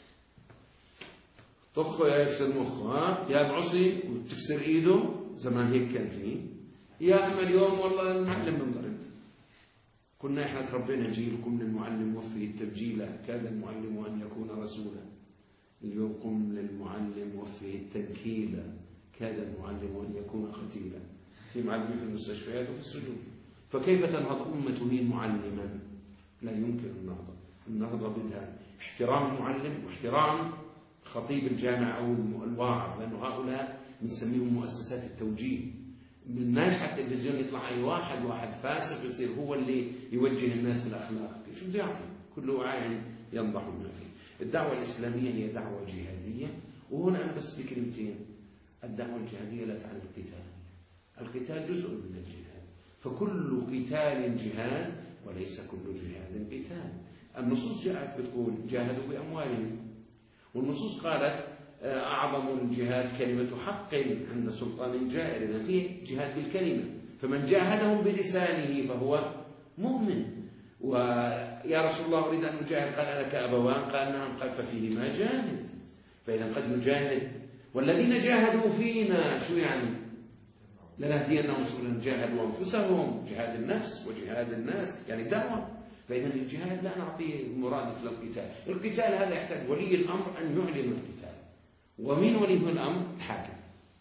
طخه يا يكسر مخه، يا بعصي وتكسر إيده، زمان هيك كان فيه، يا أما اليوم والله المعلم بنضرب. كنا إحنا تربينا جيل قم للمعلم وفيه التبجيل كاد المعلم أن يكون رسولا. اليوم قم للمعلم وفيه التنكيل كاد المعلم أن يكون قتيلا. في معلمين في المستشفيات وفي السجون. فكيف تنهض أمة هي معلما؟ لا يمكن النهضة. النهضة بدها احترام المعلم واحترام خطيب الجامع أو الواعظ، لأنه هؤلاء بنسميهم مؤسسات التوجيه. من ناجح التلفزيون يطلع أي واحد فاسق يصير هو اللي يوجه الناس في الأخلاق. شو بده يعطي؟ كل واعي ينضح ما فيه. الدعوة الإسلامية هي دعوة جهادية. وهنا أنا بس بكلمتين. الدعوة الجهادية لا تعني القتال. القتال جزء من الجهاد، فكل قتال جهاد وليس كل جهاد قتال. النصوص جاءت بتقول جاهدوا بأموالهم، والنصوص قالت أعظم الجهاد كلمة حق عند سلطان جائر. إذا فيه جهاد بالكلمة، فمن جاهدهم بلسانه فهو مؤمن. ويا رسول الله أريد أن أجاهد، قال ألك أبوان؟ قال نعم. قال ففيهما جاهد. فإذا قد نجاهد. والذين جاهدوا فينا شو يعني؟ لنهدينهم سبلنا. جاهدوا أنفسهم، جهاد النفس وجهاد الناس يعني دعوة. فإذا الجهاد لا نعطيه مرادف للقتال. القتال هذا يحتاج ولي الأمر أن يعلن القتال. ومن ولي الأمر؟ الحاكم،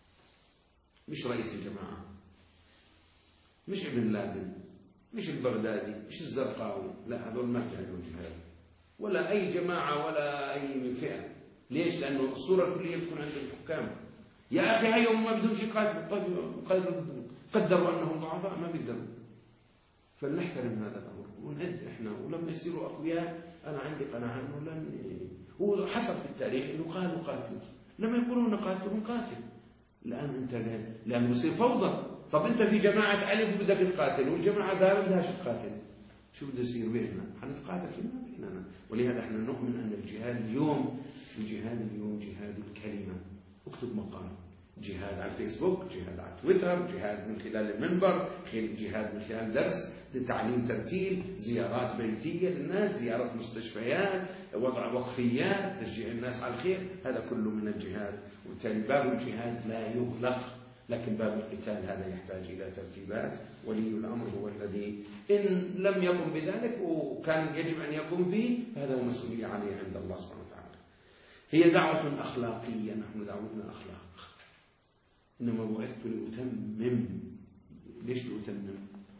مش رئيس الجماعة، مش ابن لادن، مش البغدادي، مش الزرقاوي. لا، هذول ما جاهدوا الجهاد ولا أي جماعة ولا أي فئة. ليش؟ لأنه الصورة الكلية تكون عند الحكام. يا أخي هاي ما بدهمش يقاتلوا، قدروا أنهم ضعفاء ما بيقدروا. فلنحترم هذا الأمر ونعد إحنا. ولما يصيروا أقوياء أنا عندي قناعة أنه لن. وحصل في التاريخ أنه قالوا قاتل، لما يقولون قاتلوا نقاتل. الآن أنت قال لأنه يصير فوضى. طب أنت في جماعة ألف بدك تقاتل، والجماعة دار بدها شو تقاتل؟ شو بده يصير بيننا؟ حنتقاتل فيما بيننا. ولهذا احنا نؤمن أن الجهاد اليوم جهاد الكلمة. اكتب مقال جهاد على الفيسبوك، جهاد على تويتر، جهاد من خلال المنبر، جهاد من خلال درس لتعليم ترتيل، زيارات بيتية للناس، زيارة مستشفيات، وضع وقفيات، تشجيع الناس على الخير، هذا كله من الجهاد. وبالتالي باب الجهاد لا يغلق، لكن باب القتال هذا يحتاج إلى ترتيبات. ولي الأمر هو الذي إن لم يقم بذلك وكان يجب أن يقوم به، هذا هو مسؤولية عليه عند الله سبحانه وتعالى. هي دعوة أخلاقية، نحن دعوتنا أخلاق. إنما بعثت لأتمم. ليش لأتمم؟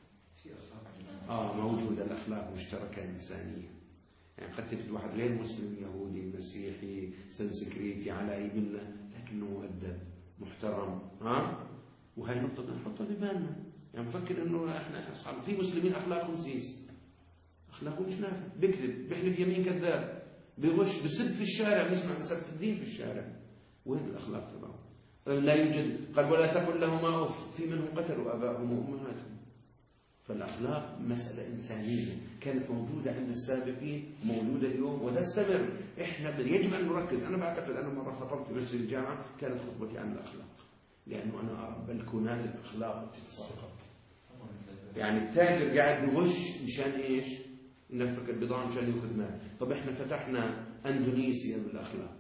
موجودة الأخلاق مشتركة إنسانية. يعني قد تجد واحد غير مسلم، يهودي، مسيحي، سنسكريتي، على أي ملة، لكنه مؤدب محترم. وهي النقطة نحطها في بالنا. يعني مفكر إنه إحنا أصحاب في مسلمين أخلاقهم سيس، أخلاقهم مش نافع، بكذب، بيحلف يمين كذاب، بيغش، بسب في الشارع، نسمع بسب الدين في الشارع. وين الأخلاق تبعه؟ لا يوجد. قال ولا تقل لهما أف، في منهم قتلوا آباءهم وأمهاتهم. فالأخلاق مسألة إنسانية كانت موجودة عند السابقين، موجودة اليوم وتستمر. إحنا يجب أن نركز. أنا بعتقد أنا مرة خطبت في مسجد الجامعة، كانت خطبتي عن الأخلاق، لأنه أنا أرى بلكونات الأخلاق بتتساقط. يعني التاجر قاعد بغش مشان إيش؟ نفك البضاعة مشان يأخذ مال. طب إحنا فتحنا أندونيسيا بالأخلاق.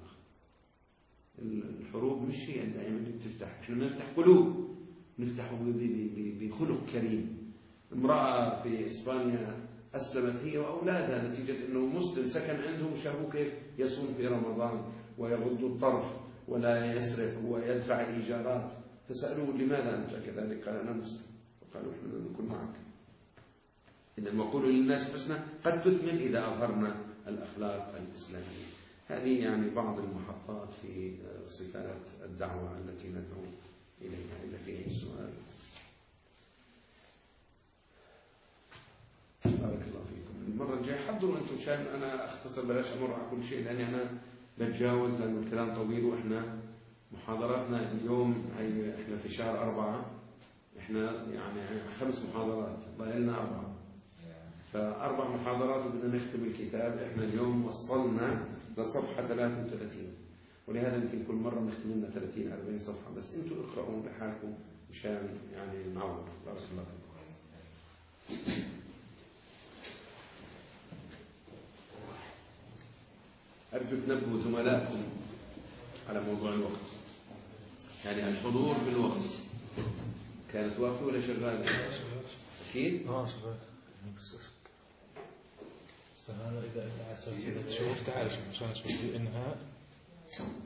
الحروب مش هي دائما اللي بتفتح، إحنا بنفتح قلوب، نفتحه بخلق كريم. امرأة في إسبانيا أسلمت هي وأولادها نتيجة أنه مسلم سكن عندهم، شافوه كيف يصوم في رمضان ويغض الطرف ولا يسرق ويدفع الإيجارات. فسألوه لماذا أنت كذلك؟ قال أنا مسلم. وقالوا إحنا نكون معك. إنما قولوا للناس حسنى قد تثمن إذا أظهرنا الأخلاق الإسلامية. هذه يعني بعض المحطات في صفات الدعوة التي ندعو إليها. إلا في أي سؤال؟ بارك الله فيكم. المرة الجاية حضروا أنتم شان أنا أختصر، بلاش أمر على كل شيء، لأني أنا بتجاوز لأنه الكلام طويل. وإحنا محاضراتنا اليوم إحنا في شهر 4، إحنا يعني 5 محاضرات، ضايلنا 4، ف4 محاضرات وبدنا نختم الكتاب. إحنا اليوم وصلنا لصفحة 33، ولهذا يمكن كل مرة نختم لنا 30-40 صفحة. بس أنتم اقرأوا لحالكم مشان يعني نعوض. بارك الله فيكم. أرجو تنبهوا زملائكم على موضوع الوقت، يعني الحضور في الوقت. كانت واقفة ولا شغالة؟ أكيد؟ شغالة. بس هذا إذا أنت على أساس شوف تعال عشان أشوف الإنهاء